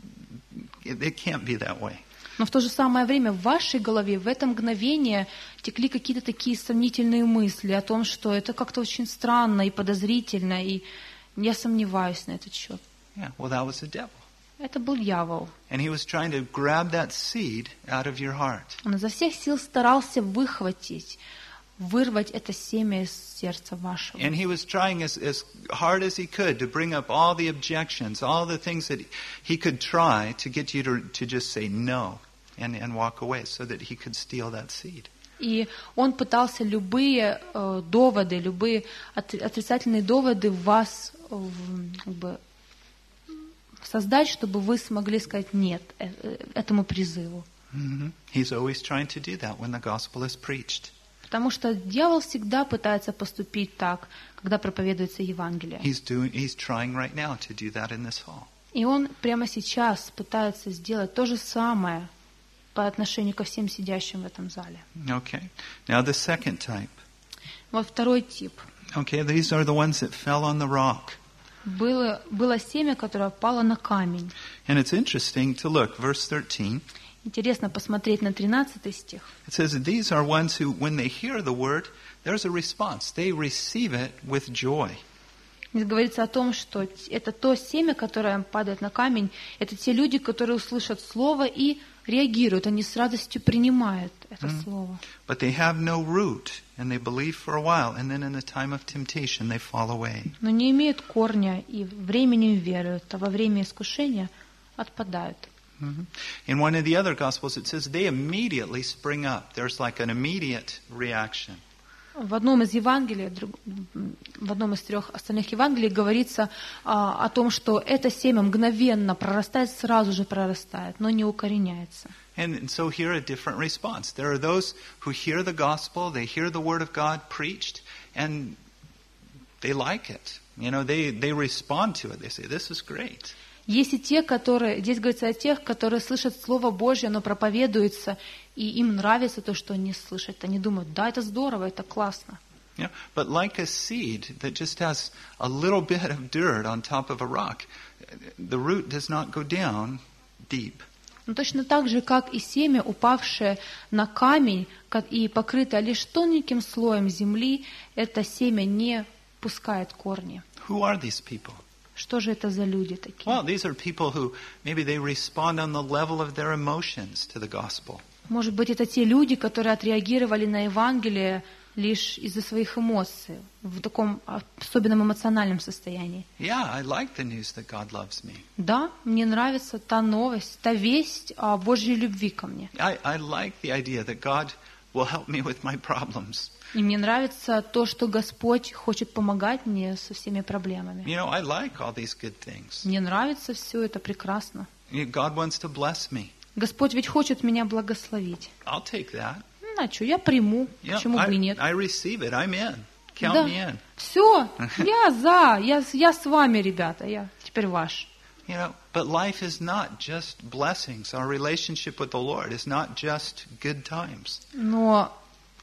it can't be that way." Но в то же самое время в вашей голове в это мгновение текли какие-то такие сомнительные мысли о том, что это как-то очень странно и подозрительно, и я сомневаюсь на этот счет. Yeah, well, that was the devil. Это был дьявол. And he was trying to grab that seed out of your heart. Он изо всех сил старался вырвать это семя из сердца вашего. And he was trying as hard as he could to bring up all the objections, all the things that he could try to get you to just say no and walk away so that he could steal that seed. И он пытался любые доводы, любые отрицательные доводы в вас создать, чтобы вы смогли сказать нет этому призыву. He's always trying to do that when the gospel is preached. Потому что дьявол всегда пытается поступить так, когда проповедуется Евангелие. He's trying right now to do that in this hall. И он прямо сейчас пытается сделать то же самое по отношению ко всем сидящим в этом зале. Okay. Now the second type. Вот второй тип. Okay, these are the ones that fell on the rock. Было семя, которое пало на камень. And it's interesting to look, verse 13. Интересно посмотреть на 13 стих. It says that these are ones who, when they hear the word, there's a response. They receive it with joy. Здесь говорится о том, что это то семя, которое падает на камень, это те люди, которые услышат слово и реагируют, они с радостью принимают это слово. But they have no root, and they believe for a while, and then in the time of temptation they fall away. Но не имеют корня и временем веруют, а во время искушения отпадают. In one of the other Gospels it says they immediately spring up. There's like an immediate reaction. В одном из Евангелий, в одном из 3 остальных Евангелий говорится о том, что это семя мгновенно прорастает, сразу же прорастает, но не укореняется. And so here a different response. There are those who hear the gospel, they hear the word of God preached, and they like it. You know, they respond to it. They say, this is great. Есть и те, которые, здесь говорится о тех, которые слышат Слово Божье, оно проповедуется, и им нравится то, что они слышат. Они думают, да, это здорово, это классно. Yeah, but like a seed that just has a little bit of dirt on top of a rock, the root does not go down deep. Но точно так же, как и семя, упавшее на камень и покрытое лишь тоненьким слоем земли, это семя не пускает корни. Who are these people? Что же это за люди такие? Well, these are people who maybe they respond on the level of their emotions to the gospel. Может быть, это те люди, которые отреагировали на Евангелие лишь из-за своих эмоций, в таком особенном эмоциональном состоянии. Yeah, I like the news that God loves me. Да, мне нравится та новость, та весть о Божьей любви ко мне. I like the idea that God will help me with my problems. И мне нравится то, что Господь хочет помогать мне со всеми проблемами. You know, I like all these good things. Мне нравится все это прекрасно. God wants to bless me. Господь ведь хочет меня благословить. I'll take that. Ну, а что, я приму, Yeah, почему бы и нет. I receive it. I'm in. Count Да. me in. Все, я за, я с вами, ребята, я теперь ваш. You know, but life is not just blessings. Our relationship with the Lord is not just good times. Но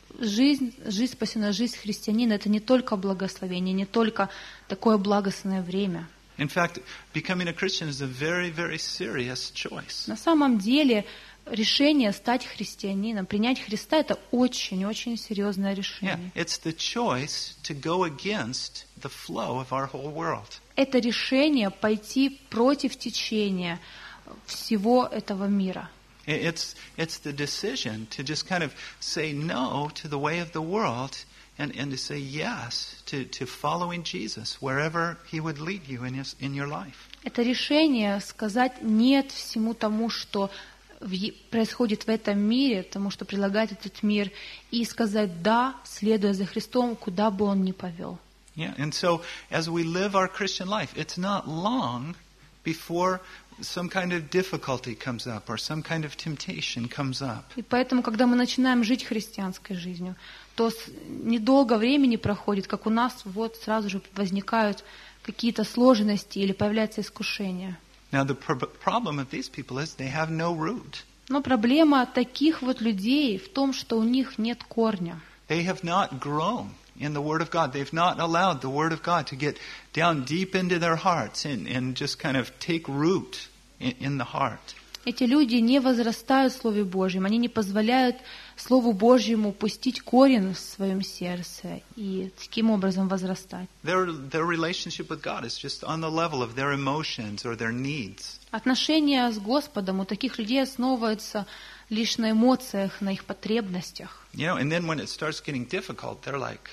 жизнь спасенная, жизнь христианина, это не только благословение, не только такое благостное время. In fact, becoming a Christian is a very, very serious choice. На самом деле решение стать христианином, принять Христа, это очень-очень серьезное Yeah, решение. it's the choice to go against the flow of our whole world. Это решение пойти против течения всего этого мира. It's the decision to just kind of say no to the way of the world and to say yes to following Jesus wherever He would lead you in your life. Это решение сказать «нет» всему тому, что происходит в этом мире, тому, что предлагает этот мир, и сказать «да», следуя за Христом, куда бы Он ни повел. Yeah, and so as we live our Christian life, it's not long before some kind of difficulty comes up or some kind of temptation comes up. И поэтому, когда мы начинаем жить христианской жизнью, то недолго времени проходит, как у нас вот сразу же возникают какие-то сложности или появляется искушение. Now the problem of these people is they have no root. Но проблема таких вот людей в том, что у них нет корня. They have not grown in the Word of God. They've not allowed the Word of God to get down deep into their hearts and just kind of take root in the heart. Эти люди не возрастают в Слове Божьем, они не позволяют Слову Божьему пустить корень в своем сердце и таким образом возрастать. Their relationship with God is just on the level of their emotions or their needs. Отношения с Господом у таких людей основываются лишь на эмоциях, на их потребностях. You know, and then when it starts getting difficult, they're like,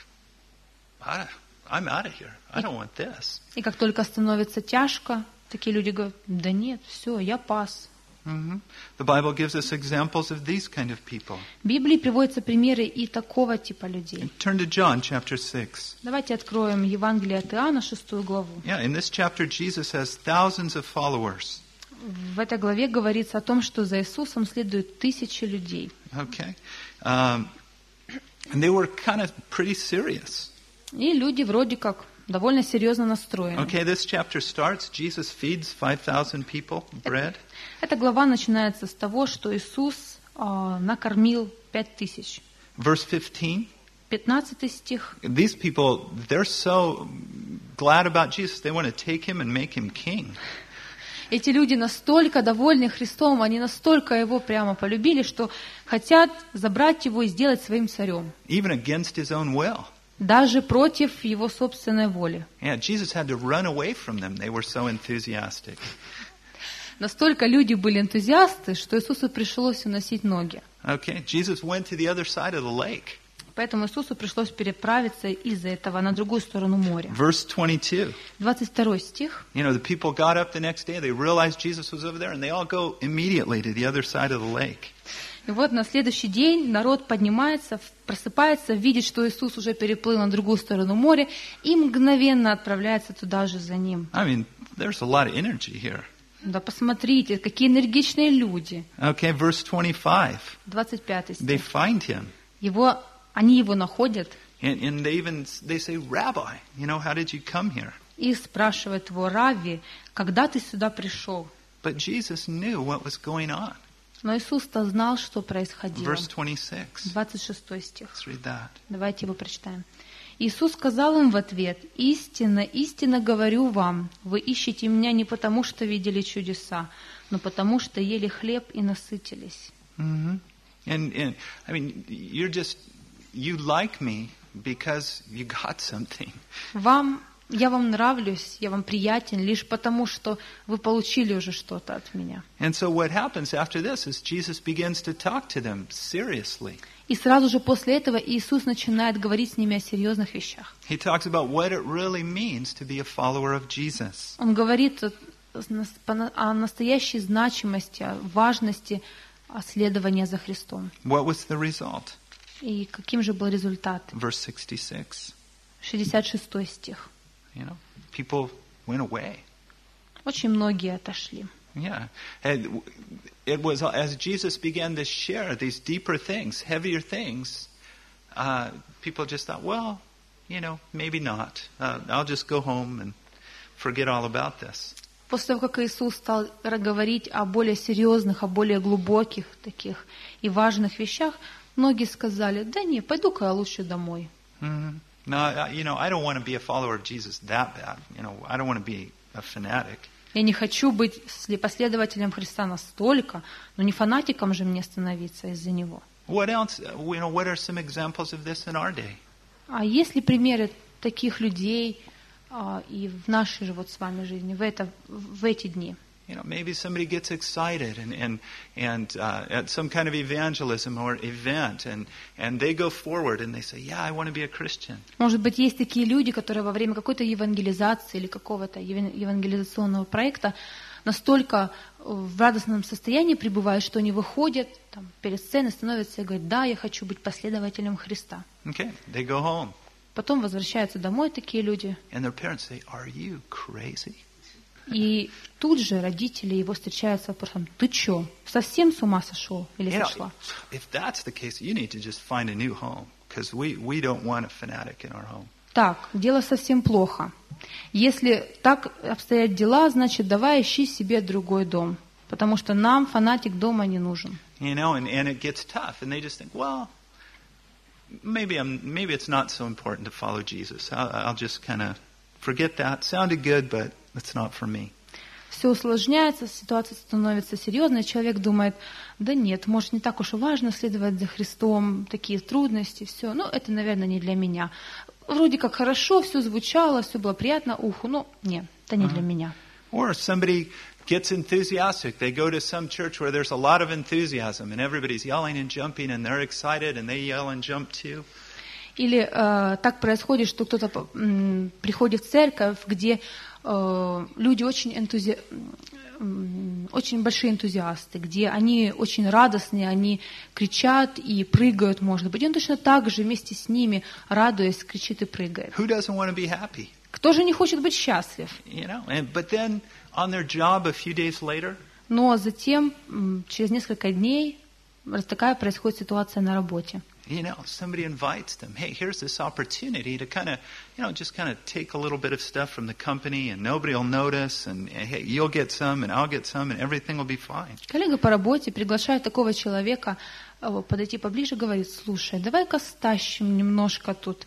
I'm out of here. I don't want this. И как только становится тяжко, такие люди говорят, да нет, все, я пас. Mm-hmm. The Bible gives us examples of these kind of people. В Библии приводятся примеры и такого типа людей. Turn to John chapter 6. Давайте откроем Евангелие от Иоанна, 6 главу. Yeah, in this chapter Jesus has thousands of followers. В этой главе говорится о том, что за Иисусом следуют тысячи людей. Okay. And they were kind of pretty serious. И люди вроде как довольно серьезно настроены. Okay, this chapter starts, Jesus feeds 5,000 people bread. Эта глава начинается с того, что Иисус накормил 5000. Verse 15. 15 стих. These people, they're so glad about Jesus, they want to take him and make him king. Эти люди настолько довольны Христом, они настолько Его прямо полюбили, что хотят забрать Его и сделать своим царем. Even against his own will. Даже против Его собственной воли. Yeah, Jesus had to run away from them. They were so enthusiastic. Настолько люди были энтузиасты, что Иисусу пришлось уносить ноги. Okay, Jesus went to the other side of the lake. Поэтому Иисусу пришлось переправиться из-за этого на другую сторону моря. Verse 22. 22 стих. You know, the people got up the next day, they realized Jesus was over there, and they all go immediately to the other side of the lake. И вот на следующий день народ поднимается, просыпается, видит, что Иисус уже переплыл на другую сторону моря, и мгновенно отправляется туда же за Ним. I mean, there's a lot of energy here. Да посмотрите, какие энергичные люди. Okay, verse 25. 25 They стих. find him, Они его находят and they say, Rabbi, you know, how did you come here? и спрашивают его: «Равви, когда ты сюда пришел?» But Jesus knew what was going on. Но Иисус-то знал, что происходило. Verse 26. 26 стих. Let's read that. Давайте его прочитаем. Иисус сказал им в ответ: «Истинно, истинно говорю вам, вы ищете меня не потому, что видели чудеса, но потому, что ели хлеб и насытились». Mm-hmm. And I mean, you like me because you got something. Я вам нравлюсь, я вам приятен лишь потому, что вы получили уже что-то от меня. And so what happens after this is Jesus begins to talk to them seriously. И сразу же после этого Иисус начинает говорить с ними о серьезных вещах. He talks about what it really means to be a follower of Jesus. Он говорит о настоящей значимости, о важности следования за Христом. What was the result? И каким же был результат? Verse 66. 66 стих. You know, people went away. Очень многие отошли. Yeah. And it was as Jesus began to share these deeper things, heavier things, people just thought, well, you know, maybe not. I'll just go home and forget all about this. После того, как Иисус стал говорить о более серьезных, о более глубоких таких и важных вещах, многие сказали: да не, пойду-ка я лучше домой. Mm-hmm. No, you know, I don't want to be a follower of Jesus that bad. You know, I don't want to be a fanatic. Я не хочу быть последователем Христа настолько, но не фанатиком же мне становиться из-за Него. What else? You know, what are some examples of this in our day? А есть ли примеры таких людей и в нашей же вот с вами жизни, в эти дни? You know, maybe somebody gets excited and at some kind of evangelism or event, and they go forward and they say, "Yeah, I want to be a Christian." Может быть, есть такие люди, которые во время какой-то евангелизации или какого-то евангелизационного проекта настолько в радостном состоянии пребывают, что они выходят там, перед сценой, становятся и говорят: да, я хочу быть последователем Христа. Okay, they go home. Потом возвращаются домой такие люди. And their parents say, "Are you crazy?" И тут же родители его встречают с вопросом: ты что, совсем с ума сошел или сошла? If that's the case, you need to just find a new home, because we don't want a fanatic in our home. Так, дело совсем плохо. Если так обстоят дела, значит, давай ищи себе другой дом, потому что нам фанатик дома не нужен. You know, and it gets tough, and they just think, well, maybe it's not so important to follow Jesus. I'll just kind of forget that. Sounded good, but it's not for me. Все усложняется, ситуация становится серьезной, человек думает: да нет, может, не так уж и важно следовать за Христом, такие трудности, все, ну, это, наверное, не для меня. Вроде как хорошо, все звучало, все было приятно уху, но нет, это не для меня. Or somebody gets enthusiastic. They go to some church where there's a lot of enthusiasm, and everybody's yelling and jumping, and they're excited, and they yell and jump too. Или так происходит, что кто-то приходит в церковь, где люди очень большие энтузиасты, где они очень радостные, они кричат и прыгают, может быть. И он точно так же вместе с ними, радуясь, кричит и прыгает. Who doesn't want to be happy? Кто же не хочет быть счастлив? You know, but then on their job a few days later, Но затем, через несколько дней, такая происходит ситуация на работе. You know, somebody invites them, hey, here's this opportunity to kind of, just kind of take a little bit of stuff from the company and nobody will notice and hey, you'll get some and I'll get some and everything will be fine. Коллега по работе приглашает такого человека подойти поближе, говорит, слушай, давай-ка стащим немножко тут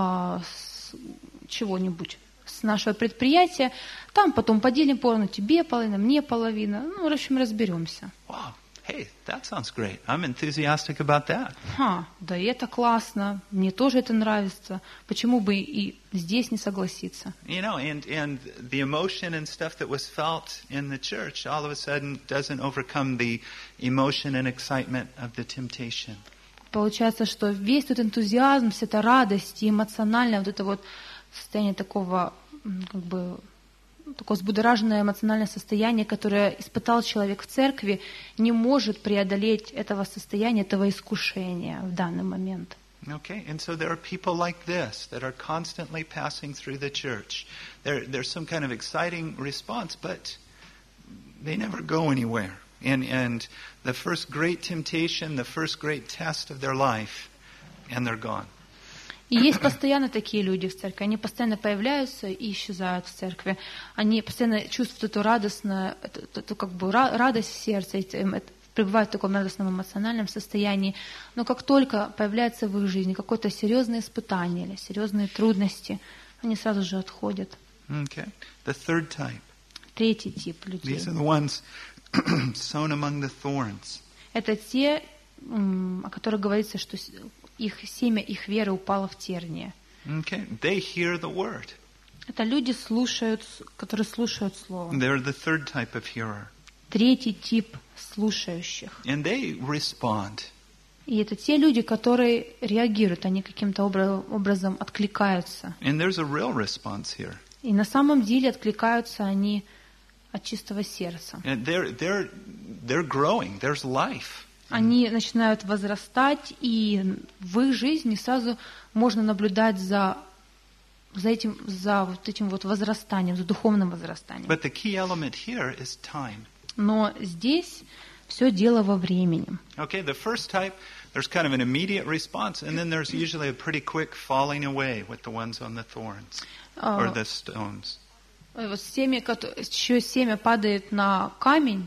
чего-нибудь с нашего предприятия, там потом поделим поровну, тебе половина, мне половина, в общем, разберемся. Wow. Hey, that sounds great. I'm enthusiastic about that. Да и это классно, мне тоже это нравится. Почему бы и здесь не согласиться? You know, and the emotion and stuff that was felt in the church all of a sudden doesn't overcome the emotion and excitement of the temptation. Получается, что весь этот энтузиазм, вся эта радость и эмоциональное вот это вот состояние такого, такое взбудораженное эмоциональное состояние, которое испытал человек в церкви, не может преодолеть этого состояния, этого искушения в данный момент. Okay, and so there are people like this that are constantly passing through the church. There's some kind of exciting response, but they never go anywhere. And the first great temptation, the first great test of their life, and they're gone. И есть постоянно такие люди в церкви. Они постоянно появляются и исчезают в церкви. Они постоянно чувствуют эту радостную, радость в сердце, пребывают в таком радостном эмоциональном состоянии. Но как только появляется в их жизни какое-то серьезное испытание или серьезные трудности, они сразу же отходят. Okay. The third type. Третий тип людей. These are the ones sown among the thorns. Это те, о которых говорится, что их семя, их веры упало в терние. Okay. They hear the word. Это люди, которые слушают Слово. They're the third type of hearer. Третий тип слушающих. And they respond. И это те люди, которые реагируют, они каким-то образом откликаются. And there's a real response here. И на самом деле откликаются они от чистого сердца. And they're growing. There's life. Они начинают возрастать, и в их жизни сразу можно наблюдать за этим возрастанием, за духовным возрастанием. But the key element here is time. Но здесь все дело во времени. Okay, the first type, there's kind of an immediate response, and then there's usually a pretty quick falling away with the ones on the thorns or the stones. Вот чье семя падает на камень,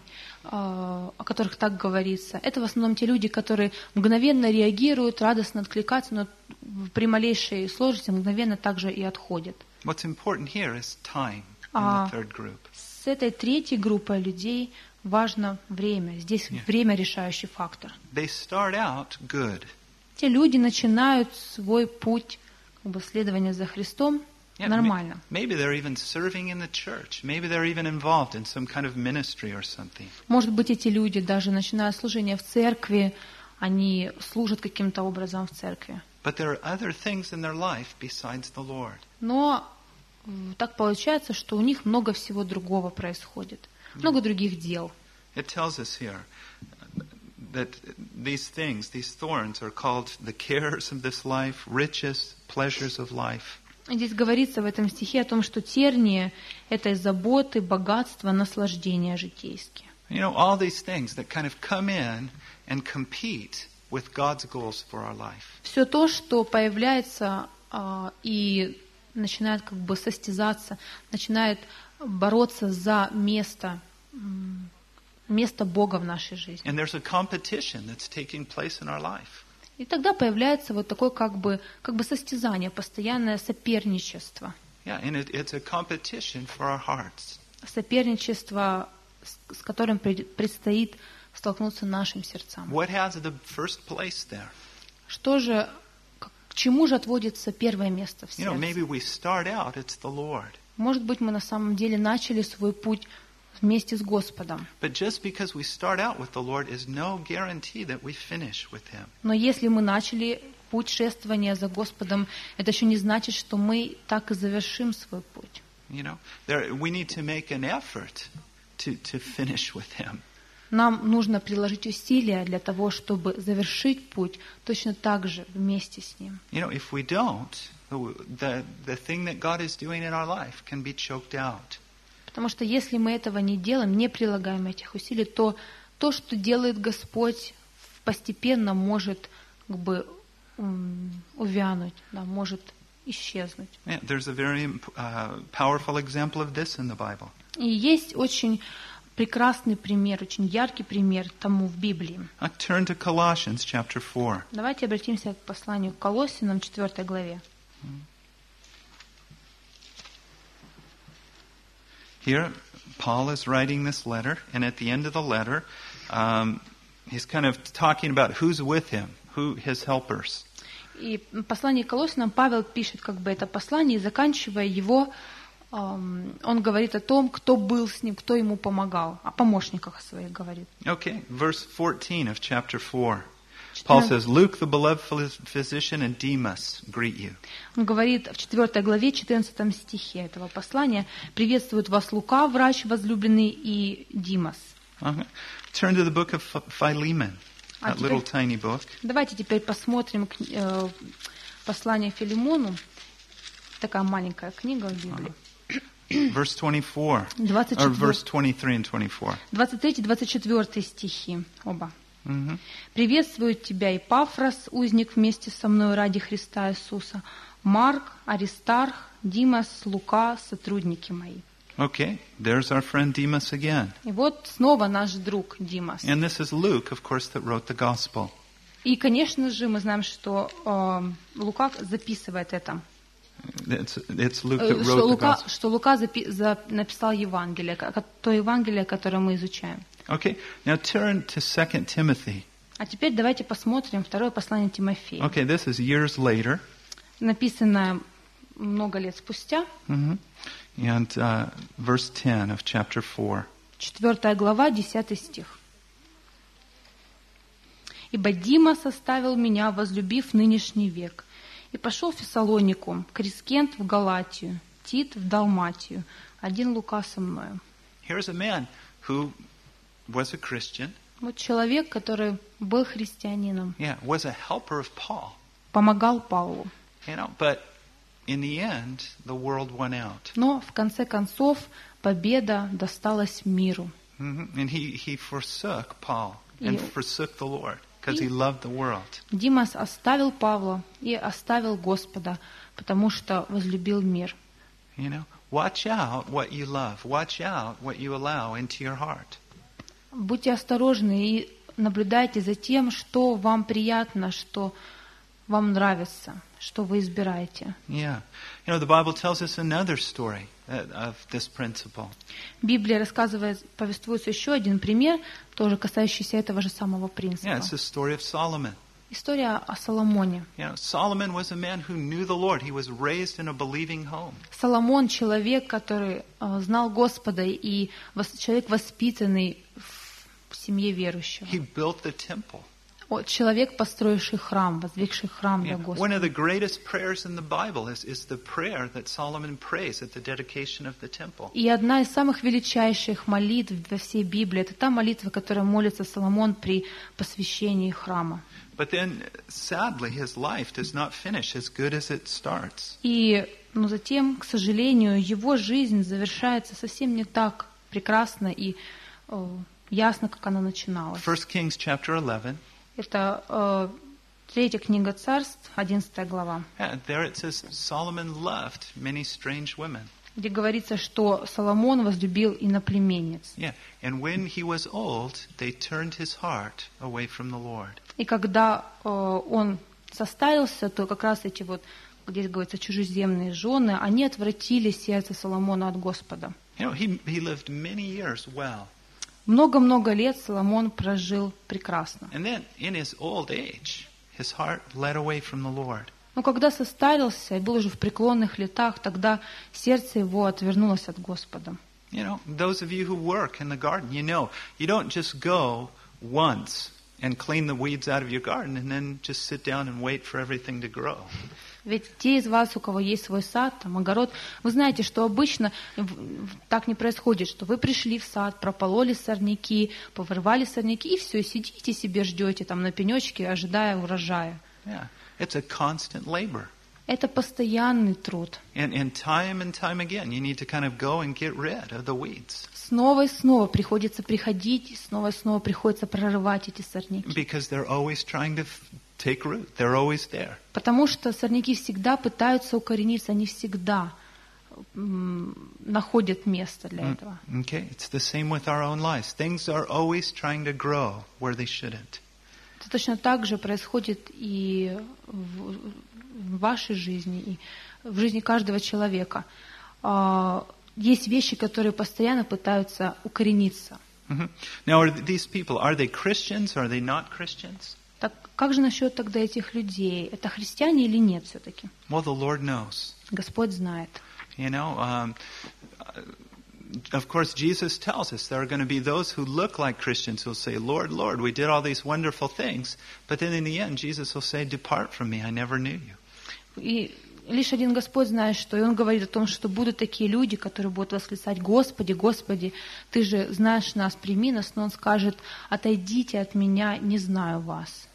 о которых так говорится, это в основном те люди, которые мгновенно реагируют, радостно откликаются, но при малейшей сложности мгновенно также и отходят. What's important here is time in the third group. С этой третьей группой людей важно время. Здесь время решающий фактор. They start out good. Те люди начинают свой путь следования за Христом нормально. Maybe they're even serving in the church. Maybe they're even involved in some kind of ministry or something. Может быть, эти люди, даже начиная служение в церкви, они служат каким-то образом в церкви. But there are other things in their life besides the Lord. Но так получается, что у них много всего другого происходит. Много других дел. It tells us here that these things, these thorns, are called the cares of this life, riches, pleasures of life. Здесь говорится в этом стихе о том, что тернии – это заботы, богатства, наслаждения житейские. You know, all these things that kind of come in and compete with God's goals for our life. Все то, что появляется и начинает состязаться, начинает бороться за место Бога в нашей жизни. And there's a competition that's taking place in our life. И тогда появляется вот такое как бы состязание, постоянное соперничество. Yeah, and it's a competition for our hearts. Соперничество, с которым предстоит столкнуться нашим сердцам. What has the first place there? Что же, к чему же отводится первое место в сердце? You know, maybe we start out, it's the Lord. Может быть, мы на самом деле начали свой путь вместе с Господом. But just because we start out with the Lord is no guarantee that we finish with Him. Но если мы начали путь шествования за Господом, это еще не значит, что мы так и завершим свой путь. You know, we need to make an effort to finish with Him. Нам нужно приложить усилия для того, чтобы завершить путь точно так же вместе с Ним. You know, if we don't, the thing that God is doing in our life can be choked out. Потому что если мы этого не делаем, не прилагаем этих усилий, то то, что делает Господь, постепенно может как бы увянуть, да, может исчезнуть. Yeah, there's a very powerful example of this in the Bible. И есть очень прекрасный пример, очень яркий пример тому в Библии. Turn to Colossians chapter 4. Давайте обратимся к посланию к Колоссянам, 4 главе. Here, Paul is writing this letter, and at the end of the letter, he's kind of talking about who's with him, who his helpers. И в послании к Колоссянам Павел пишет как бы это послание, и заканчивая его, он говорит о том, кто был с ним, кто ему помогал, о помощниках своих говорит. Okay, verse 14 of chapter 4. Paul says, Luke, the beloved physician, and Demas greet you. Он говорит в 4 главе, 14 стихе этого послания: «Приветствует вас Лука, врач возлюбленный, и Димас». Okay. Turn to the book of Philemon, that little tiny book. Давайте теперь посмотрим послание Филимону. Такая маленькая книга в Библии. Verse 24, or verse 23 and 24. 23-24 стихи, оба. Mm-hmm. «Приветствует тебя Епафрос, узник вместе со мной ради Христа Иисуса, Марк, Аристарх, Димас, Лука, сотрудники мои». Okay, there's our friend Demas again. И вот снова наш друг Димас. And this is Luke, of course, that wrote the gospel. И, конечно же, мы знаем, что Лука записывает это. It's Luke that wrote the gospel. Что Лука написал Евангелие, то Евангелие, которое мы изучаем. Okay, now turn to 2 Timothy. А теперь давайте посмотрим второе послание Тимофея. Okay, this is years later. Написано много лет спустя. Mm-hmm. And verse 10 of chapter 4. 4 глава, 10 стих. «Ибо Дима составил меня, возлюбив нынешний век, и пошел в Фессалонику, Крискент в Галатию, Тит в Далматию, один Лука со мною». Here's a man who was a Christian. Вот человек, который был христианином, Yeah, was a helper of Paul. помогал Павлу. You know, but in the end, the world won out. Но в конце концов победа досталась миру. Mm-hmm. And he forsook Paul and forsook the Lord because he loved the world. Димас оставил Павла и оставил Господа, потому что возлюбил мир. You know, watch out what you love. Watch out what you allow into your heart. Будьте осторожны и наблюдайте за тем, что вам приятно, что вам нравится, что вы избираете. Yeah. You know, the Bible tells us another story of this principle. Библия повествуется еще один пример, тоже касающийся этого же самого принципа. Yeah, it's the story of Solomon. История о Соломоне. You know, Solomon was a man who knew the Lord. He was raised in a believing home. Соломон — человек, который знал Господа, и человек, воспитанный в семье верующего. He built the temple. Человек, построивший храм, воздвигший храм для One Господа. of the greatest prayers in the Bible is the prayer that Solomon prays at the dedication of the temple. И одна из самых величайших молитв во всей Библии — это та молитва, которая молится Соломон при посвящении храма. But then, sadly, his life does not finish as good as it starts. Но затем, к сожалению, его жизнь завершается совсем не так прекрасно и ясно, как она начиналась. 1 Kings chapter 11. Это 3 книга Царств, 11 глава, There it says Solomon loved many strange women. где говорится, что Соломон возлюбил иноплеменниц. Yeah, and when he was old, they turned his heart away from the Lord. И когда он состарился, то как раз эти вот, где говорится, чужеземные жены, они отвратили сердце Соломона от Господа. You know, he lived many years well. Много-много лет Соломон прожил прекрасно. And then, in his old age, his heart led away from the Lord. Но когда состарился и был уже в преклонных летах, тогда сердце его отвернулось от Господа. You know, those of you who work in the garden, you know, you don't just go once and clean the weeds out of your garden and then just sit down and wait for everything to grow. Ведь те из вас, у кого есть свой сад, там, огород, вы знаете, что обычно так не происходит, что вы пришли в сад, пропололи сорняки, повырвали сорняки, и все, сидите себе, ждете там на пенечке, ожидая урожая. Yeah, it's a constant labor. Это постоянный труд. And time again, you need to kind of go and get rid of the weeds. Снова и снова приходится приходить, и снова приходится прорывать эти сорняки. Because they're always trying to take root. They're always there. Потому что сорняки всегда пытаются укорениться, они всегда находят место для этого. Okay, it's the same with our own lives. Things are always trying to grow where they shouldn't. Это точно так же происходит и в вашей жизни, и в жизни каждого человека. Есть вещи, которые постоянно пытаются укорениться. Now, are these people, are they Christians, or are they not Christians? Так как же насчет тогда этих людей? Это христиане или нет все-таки? Well, the Lord knows. Господь знает. You know, of course, Jesus tells us there are going to be those who look like Christians who'll say, Lord, Lord, we did all these wonderful things. But then in the end, Jesus will say, depart from me, I never knew you. И лишь один Господь знает, что. И Он говорит о том, что будут такие люди, которые будут восклицать: Господи, Господи, Ты же знаешь нас, прими нас. Но Он скажет: отойдите от меня, не знаю вас.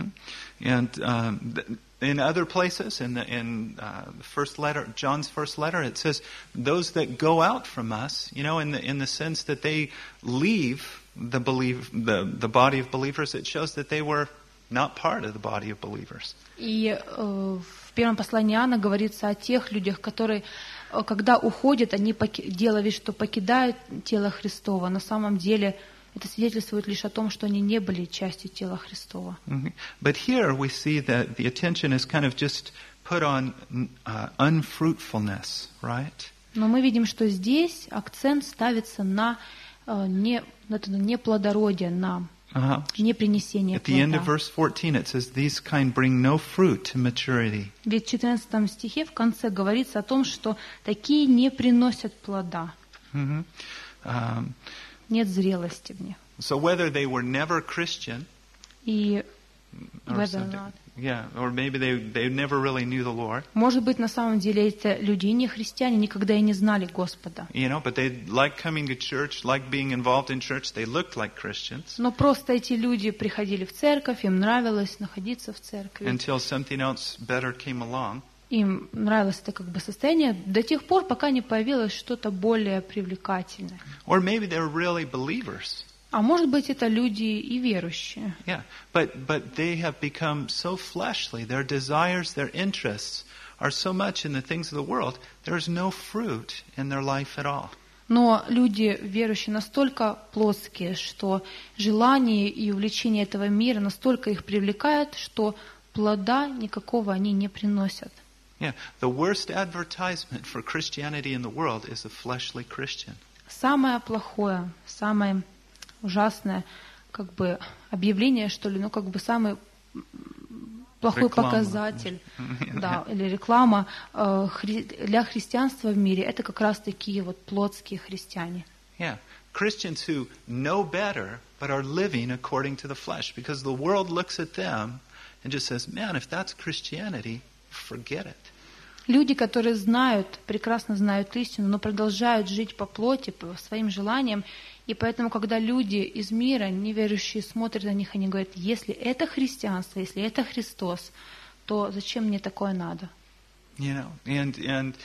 And in other places, in the first letter, John's first letter, it says those that go out from us, you know, in the sense that they leave the body of believers, it shows that they were not part of the body of believers. И в первом послании Иоанна говорится о тех людях, которые, когда уходят, они делали, что покидают тело Христово. На самом деле это свидетельствует лишь о том, что они не были частью тела Христова. But here we see that the attention is kind of just put on unfruitfulness, right? Но мы видим, что здесь акцент ставится на неплодородие, на непринесение At the end of плода. verse 14 it says, these kind bring no fruit to maturity. Ведь в 14 стихе в конце говорится о том, что такие не приносят плода. Нет зрелости в них. So whether they were never Christian, И or maybe they never really knew the Lord. Может быть, на самом деле это люди не христиане, никогда и не знали Господа. You know, but they like coming to church, like being involved in church. They looked like Christians. Но просто эти люди приходили в церковь, им нравилось находиться в церкви. Until something else better came along. Им нравилось это как бы состояние до тех пор, пока не появилось что-то более привлекательное. Or maybe they're really believers. А может быть, это люди и верующие. Yeah, but they have become so fleshly. Their desires, their interests are so much in the things of the world. There is no fruit in their life at all. Но люди верующие настолько плотские, что желания и увлечения этого мира настолько их привлекают, что плода никакого они не приносят. Yeah, the worst advertisement for Christianity in the world is a fleshly Christian. Самое плохое, самое ужасное, как бы объявление, что ли, как бы самый плохой показатель, или реклама для христианства в мире, это как раз такие вот плотские христиане. Yeah, Christians who know better but are living according to the flesh, because the world looks at them and just says, "Man, if that's Christianity, forget it." Люди, которые прекрасно знают истину, но продолжают жить по плоти, по своим желаниям. И поэтому, когда люди из мира, неверующие, смотрят на них, они говорят: если это христианство, если это Христос, то зачем мне такое надо? You know, and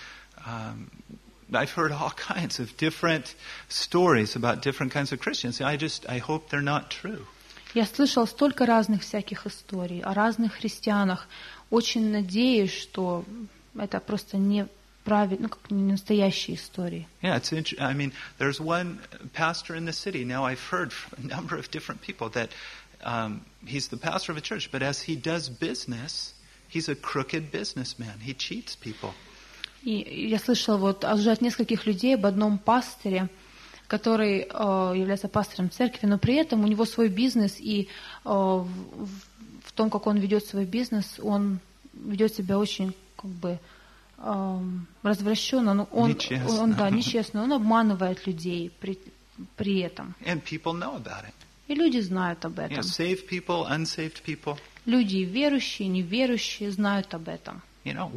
I've heard all kinds of different stories about different kinds of Christians. I hope they're not true. Я слышал столько разных всяких историй о разных христианах. Очень надеюсь, что это просто неправильно, как не настоящие истории. Yeah, it's interesting. I mean, there's one pastor in the city. Now I've heard from a number of different people that he's the pastor of a church, but as he does business, he's a crooked businessman. He cheats people. И я слышала уже от нескольких людей об одном пасторе, который является пастором церкви, но при этом у него свой бизнес, и в том, как он ведет свой бизнес, он ведет себя очень как бы развращенно, нечестно, он обманывает людей при этом. And people know about it. И люди знают об этом. Yeah, saved people, unsaved people. Люди верующие, неверующие знают об этом. You know,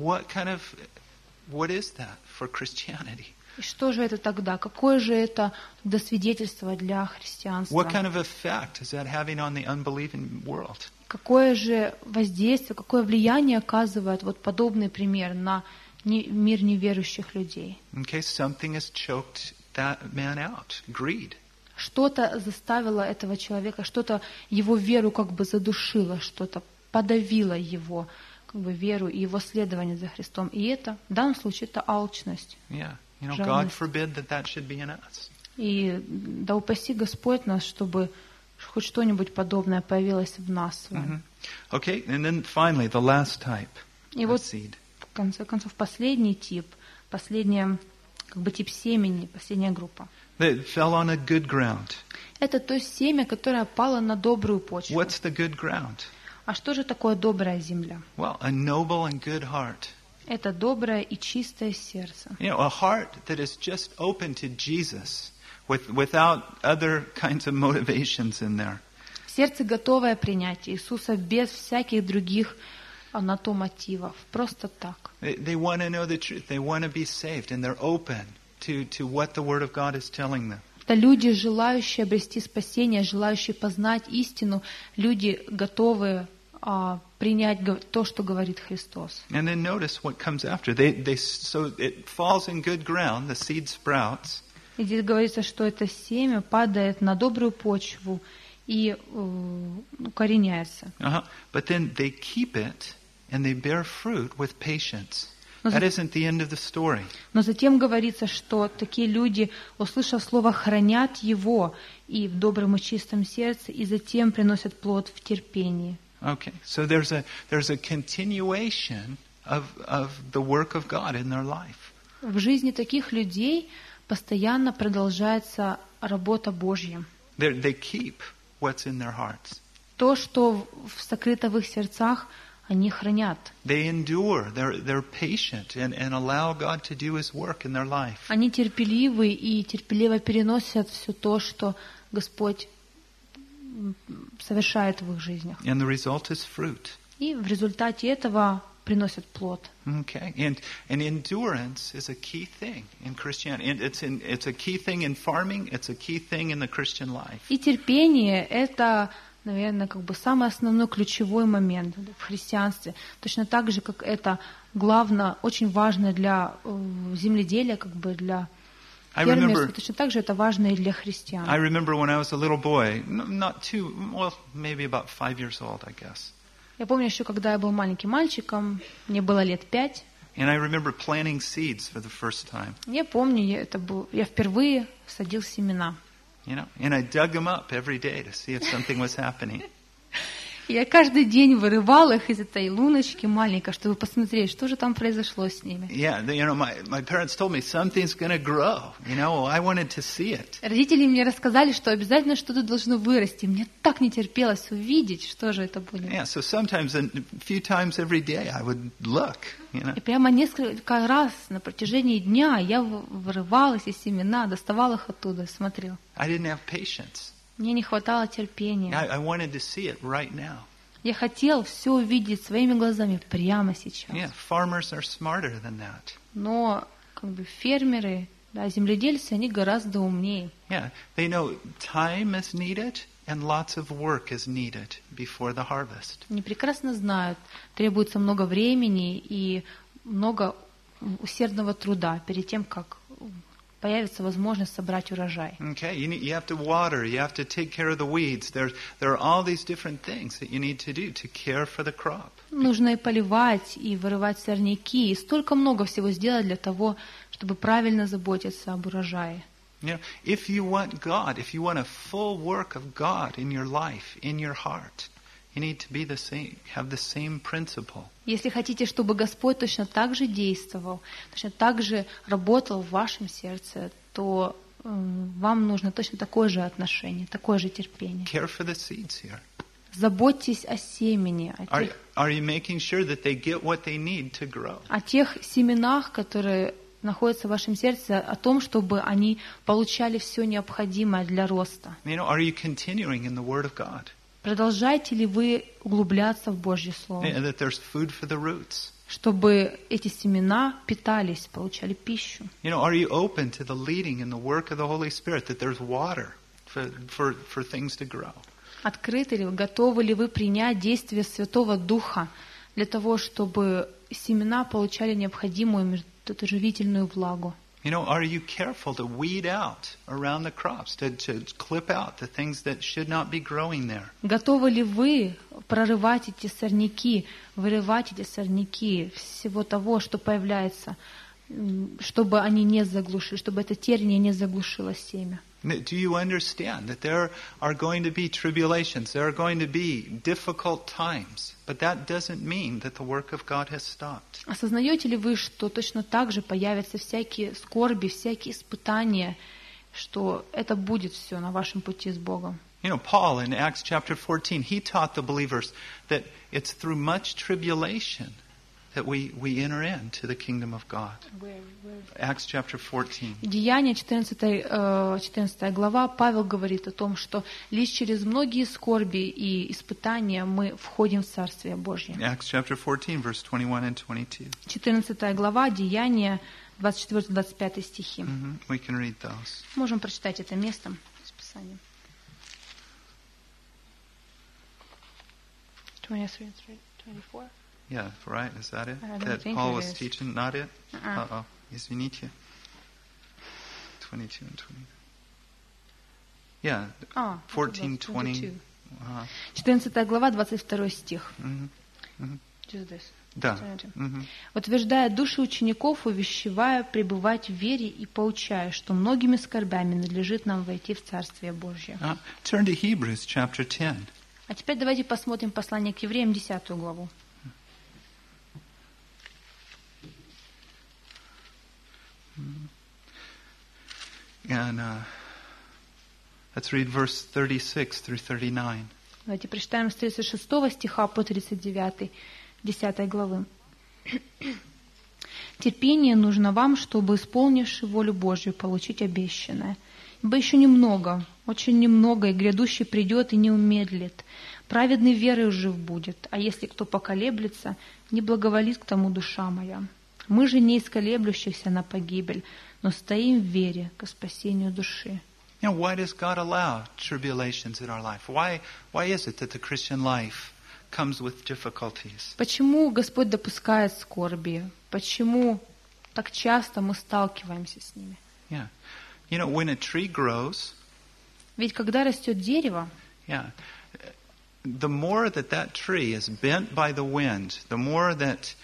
what is that for Christianity? И что же это тогда? Какое же это свидетельство для христианства? What kind of effect is that having on the unbelieving world? Какое же воздействие, какое влияние оказывает вот подобный пример на мир неверующих людей? Okay, something has choked that man out. Greed. Что-то заставило этого человека, что-то его веру как бы задушило, что-то подавило его как бы веру и его следование за Христом. И это, в данном случае, это алчность. Yeah. God Жадность. forbid that should be in us. И да упаси Господь нас, чтобы хоть что-нибудь подобное появилось в нас с вами. Okay, and then finally, the last type И of вот, seed. в конце концов, последний тип, последний как бы тип семени, последняя группа. That fell on a good ground. Это то семя, которое пало на добрую почву. What's the good ground? А что же такое добрая земля? Well, a noble and good heart. Это доброе и чистое сердце. A heart that is just open to Jesus without other kinds of motivations in there. Сердце, готовое принять Иисуса без всяких других на то мотивов. Просто так. They want to know the truth. They want to be saved, and they're open to what the Word of God is telling them. Это люди, желающие обрести спасение, желающие познать истину, люди, готовые принять то, что говорит Христос. And then notice what comes after. So it falls in good ground, the seed sprouts. И здесь говорится, что это семя падает на добрую почву и укореняется. But then they keep it and they bear fruit with patience. That isn't the end of the story. Но затем говорится, что такие люди, услышав слово, хранят его и в добром и чистом сердце, и затем приносят плод в терпении. Okay, so there's a continuation of the work of God in their life. В жизни таких людей постоянно продолжается работа Божья. They keep what's in their hearts. То, что сокрыто в их сердцах, они хранят. They endure. They're patient and allow God to do His work in their life. Они терпеливы и терпеливо переносят все то, что Господь совершает в их жизнях. And the result is fruit. И в результате этого приносят плод. Okay, and endurance is a key thing in Christianity. It's a key thing in farming. It's a key thing in the Christian life. И терпение — это, наверное, как бы самый основной ключевой момент в христианстве. Точно так же, как это главное, очень важно для земледелия, как бы для фермерства. Точно так же это важно и для христиан. I remember when I was a little boy, maybe about 5 years old, I guess. Я помню еще, когда я был маленьким мальчиком, мне было лет 5. And I remember planting seeds for the first time. Я помню, я впервые садил семена. And I dug them up every day to see if something was happening. Я каждый день вырывал их из этой луночки маленькой, чтобы посмотреть, что же там произошло с ними. Yeah, my parents told me something's going to grow. I wanted to see it. Родители мне рассказали, что обязательно что-то должно вырасти. Мне так не терпелось увидеть, что же это будет. Yeah, so sometimes, a few times every day, I would look. И прямо несколько раз на протяжении дня я вырывал эти семена, доставал их оттуда, смотрел. I didn't have patience. Мне не хватало терпения. I wanted to see it right now. Я хотел все увидеть своими глазами прямо сейчас. Yeah, farmers are smarter than that. Но как бы фермеры, земледельцы, они гораздо умнее. Yeah, they know time is needed and lots of work is needed before the harvest. Они прекрасно знают, требуется много времени и много усердного труда перед тем, как появится возможность собрать урожай. Okay, you have to water, you have to take care of the weeds. There are all these different things that you need to do to care for the crop. Нужно и поливать, и вырывать сорняки, и столько много всего сделать для того, чтобы правильно заботиться об урожае. If you want God, if you want a full work of God in your life, in your heart, you need to be the same, have the same principle. Если хотите, чтобы Господь точно так же действовал, точно так же работал в вашем сердце, то вам нужно точно такое же отношение, такое же терпение. Care for the seeds here. Заботьтесь о семени, Are you making sure that they get what they need to grow? О тех семенах, которые находятся в вашем сердце, о том, чтобы они получали все необходимое для роста. Are you continuing in the Word of God? Продолжаете ли вы углубляться в Божье Слово? That there's food for the roots. Чтобы эти семена питались, получали пищу. Are you open to the leading and the work of the Holy Spirit, that there's water for things to grow? Открыты ли вы, готовы ли вы принять действие Святого Духа для того, чтобы семена получали необходимую живительную влагу? You know, are you careful to weed out around the crops, to clip out the things that should not be growing there? Готовы ли вы прорывать эти сорняки, вырывать эти сорняки всего того, что появляется, чтобы они не заглушили, чтобы это терние не заглушило семя? Do you understand that there are going to be tribulations, there are going to be difficult times, but that doesn't mean that the work of God has stopped. Осознаете ли вы, что точно так же появятся всякие скорби, всякие испытания, что это будет все на вашем пути с Богом? You know, Paul in Acts chapter 14, he taught the believers that it's through much tribulation that we enter into the kingdom of God. Acts chapter 14. Деяния 14 глава, Павел говорит о том, что лишь через многие скорби и испытания мы входим в Царствие Божье. Acts chapter 14, verse 21 and 22. 14 глава, Деяния, 24-25 стихи. We can read those. Можем прочитать это место из Писания. 23, 24. Yeah, right. Is that it? I don't That think Paul it was is. teaching? Not it? Uh-oh. Извините. 22 and 20. Yeah. 14, 20. 14 глава, 22 стих. Just this. Да. «Утверждая души учеников, увещевая пребывать в вере и поучая, что многими скорбями надлежит нам войти в Царствие Божье». Turn to Hebrews chapter 10. А теперь давайте посмотрим послание к евреям, 10 главу. And let's read verse 36 through 39. Давайте прочитаем с 36 стиха по 39, 10 главы. «Терпение нужно вам, чтобы, исполнивши волю Божью, получить обещанное. Ибо еще немного, очень немного, и грядущий придет и не умедлит. Праведный верой жив будет, а если кто поколеблется, не благоволит к тому душа моя. Мы же не из колеблющихся на погибель, но стоим в вере ко спасению души». You know, why does God allow tribulations in our life? Why is it that the Christian life comes with difficulties? Почему Господь допускает скорби? Почему так часто мы сталкиваемся с ними? Yeah. You know, when a tree grows, Ведь когда растет дерево, yeah, the more that tree is bent by the wind, the more that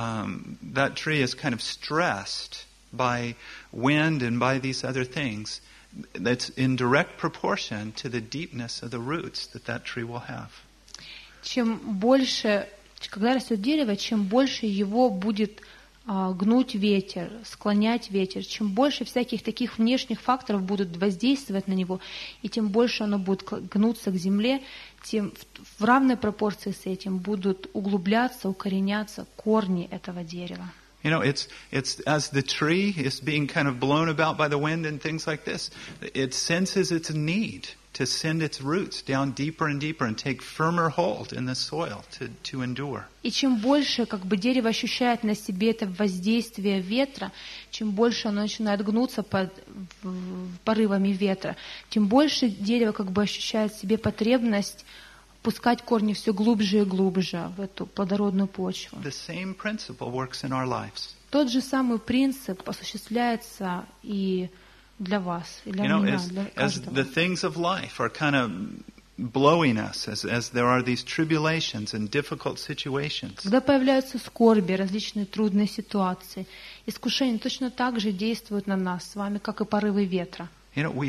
that tree is kind of stressed by wind and by these other things, that's in direct proportion to the deepness of the roots that tree will have. чем больше, когда растет дерево, чем больше его будет гнуть ветер, склонять ветер, чем больше всяких таких внешних факторов будут воздействовать на него, и тем больше оно будет гнуться к земле, тем в равной пропорции с этим будут углубляться, укореняться корни этого дерева. You know, it's as the tree is being kind of blown about by the wind and things like this, it senses its need to send its roots down deeper and deeper and take firmer hold in the soil to endure. И чем больше дерево ощущает на себе это воздействие ветра, чем больше оно начинает гнуться под порывами ветра, тем больше дерево ощущает в себе потребность пускать корни все глубже и глубже в эту плодородную почву. The same principle works in our lives. Тот же самый принцип осуществляется и для вас, и для меня, для as каждого. the things of life are kind of blowing us, as there are these tribulations and difficult situations. Когда появляются скорби, различные трудные ситуации, искушения точно так же действуют на нас с вами, как и порывы ветра. You know,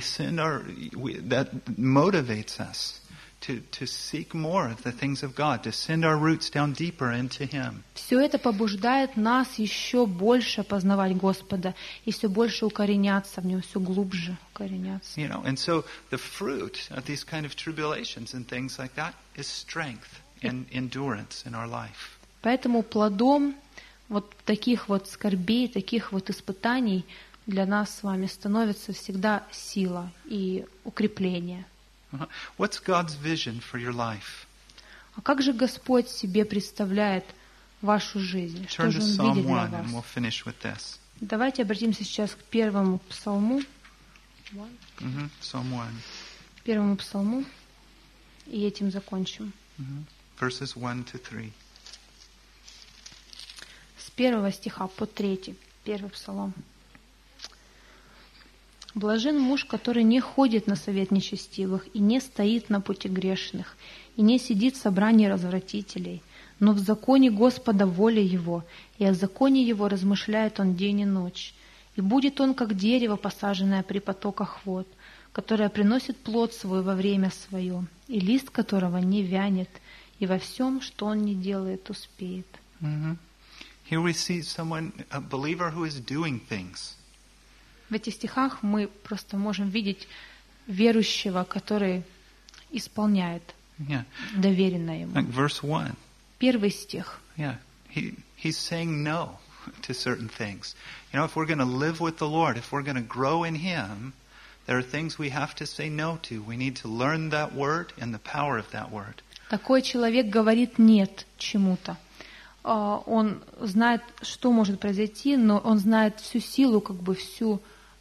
that motivates us to seek more of the things of God, to send our roots down deeper into Him. Все это побуждает нас еще больше познавать Господа и все больше укореняться в Нем, все глубже укореняться. You know, and so the fruit of these kind of tribulations and things like that is strength and endurance in our life. Поэтому плодом таких скорбей, таких испытаний для нас с вами становится всегда сила и укрепление. What's God's vision for your life? А как же Господь себе представляет вашу жизнь? Что Turn же to Он Psalm видит для 1 and we'll вас? finish with this. Давайте обратимся сейчас к первому псалму. Psalm 1. Первому псалму. И этим закончим. Verses 1 to 3. С 1 стиха по 3, первый псалом. «Блажен муж, который не ходит на совет нечестивых, и не стоит на пути грешных, и не сидит в собрании развратителей, но в законе Господа воля его, и о законе его размышляет он день и ночь. И будет он, как дерево, посаженное при потоках вод, которое приносит плод свой во время свое, и лист которого не вянет, и во всем, что он не делает, успеет». Here we see someone, a believer who is doing things. В этих стихах мы просто можем видеть верующего, который исполняет Yeah. доверенное ему. Like verse 1. Первый стих. Yeah. He's saying no to certain things. You know, if we're going to live with the Lord, if we're going to grow in Him, there are things we have to say no to. We need to learn that word and the power of that word. Такой человек говорит «нет» чему-то. Он знает, что может произойти, но он знает всю силу, всю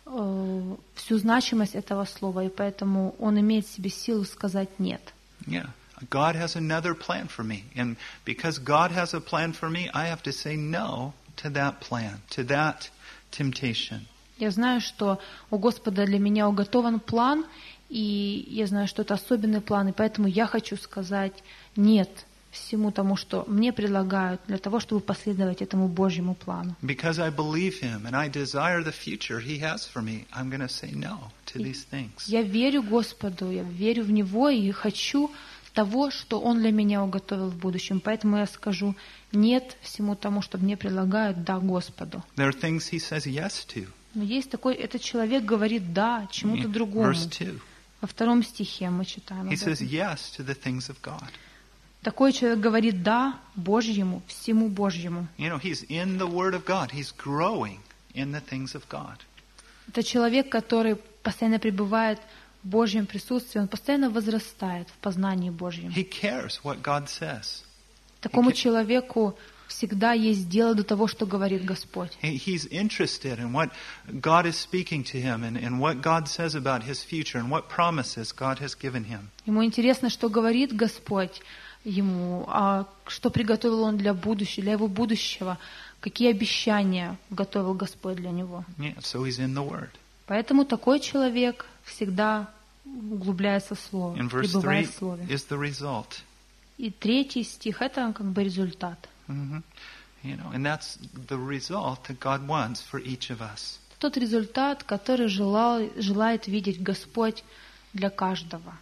значимость этого слова, и поэтому он имеет в себе силу сказать «нет». Yeah. God has another plan for me. And because God has a plan for me, I have to say no to that plan, to that temptation. Я знаю, что у Господа для меня уготован план, и я знаю, что это особенный план, и поэтому я хочу сказать «нет» всему тому, что мне предлагают, для того, чтобы последовать этому Божьему плану. Because I believe Him and I desire the future He has for me, I'm going to say no to these things. Я верю Господу, я верю в Него и хочу того, что Он для меня уготовил в будущем. Поэтому я скажу «нет» всему тому, что мне предлагают «да» Господу. There are things He says yes to. Но есть такой, этот человек говорит «да» чему-то другому. Verse 2. Во 2 стихе мы читаем об He says этом. yes to the things of God. Такой человек говорит «да» Божьему, всему Божьему. You know, he's in the Word of God. He's growing in the things of God. Это человек, который постоянно пребывает в Божьем присутствии, он постоянно возрастает в познании Божьем. He cares what God says. Такому человеку всегда есть дело до того, что говорит Господь. He's interested in what God is speaking to him and what God says about his future and what promises God has given him. Ему интересно, что говорит Господь ему, а что приготовил он для будущего, для его будущего, какие обещания готовил Господь для него. Yeah, so he's in the Word. Поэтому такой человек всегда углубляется в Слово, And verse пребывает 3 в Слове. is the result. И 3 стих — это результат. You know, and that's the result that God wants for each of us. Тот результат, который желает видеть Господь для каждого.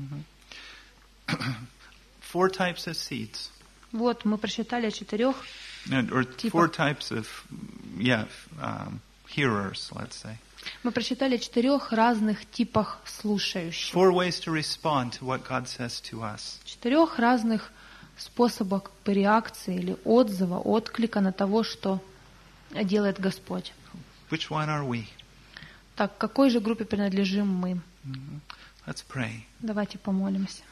4 types of seeds. Вот мы прочитали о 4 Or 4 типах. types of, hearers, let's say. Мы прочитали о 4 разных типах слушающих. 4 ways to respond to what God says to us. 4 разных способах реакции или отзыва, отклика на того, что делает Господь. Which one are we? Так, к какой же группе принадлежим мы? Let's pray. Давайте помолимся.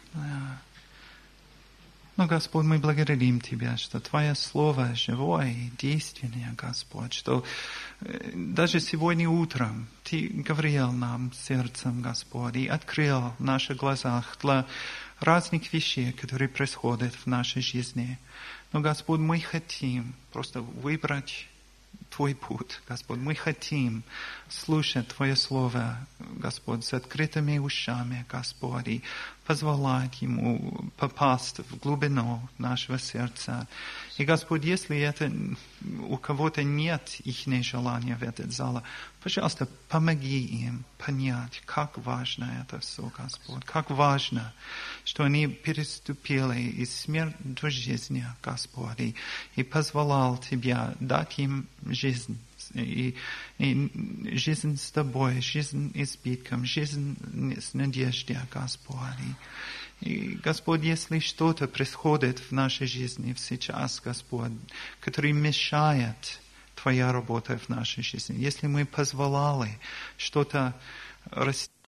Ну, Господь, мы благодарим Тебя, что Твое Слово живое и действенное, Господь, что даже сегодня утром Ты говорил нам сердцем, Господь, и открыл в наших глазах для разных вещей, которые происходят в нашей жизни. Но, Господь, мы хотим просто выбрать Твой путь, Господь. Мы хотим слушать Твое Слово, Господь, с открытыми ушами, Господь, и позволять Ему попасть в глубину нашего сердца. И, Господь, если это у кого-то нет их желания в этот зал, пожалуйста, помоги им понять, как важно это все, Господь, как важно, что они переступили из смерти до жизни, Господь, и позволял Тебя дать им жизнь. И жизнь с Тобой, жизнь избытком, жизнь с надеждой, Господь. И, Господь, если что-то происходит в нашей жизни сейчас, Господь, которое мешает Твоя работа в нашей жизни, если мы позволяли что-то расти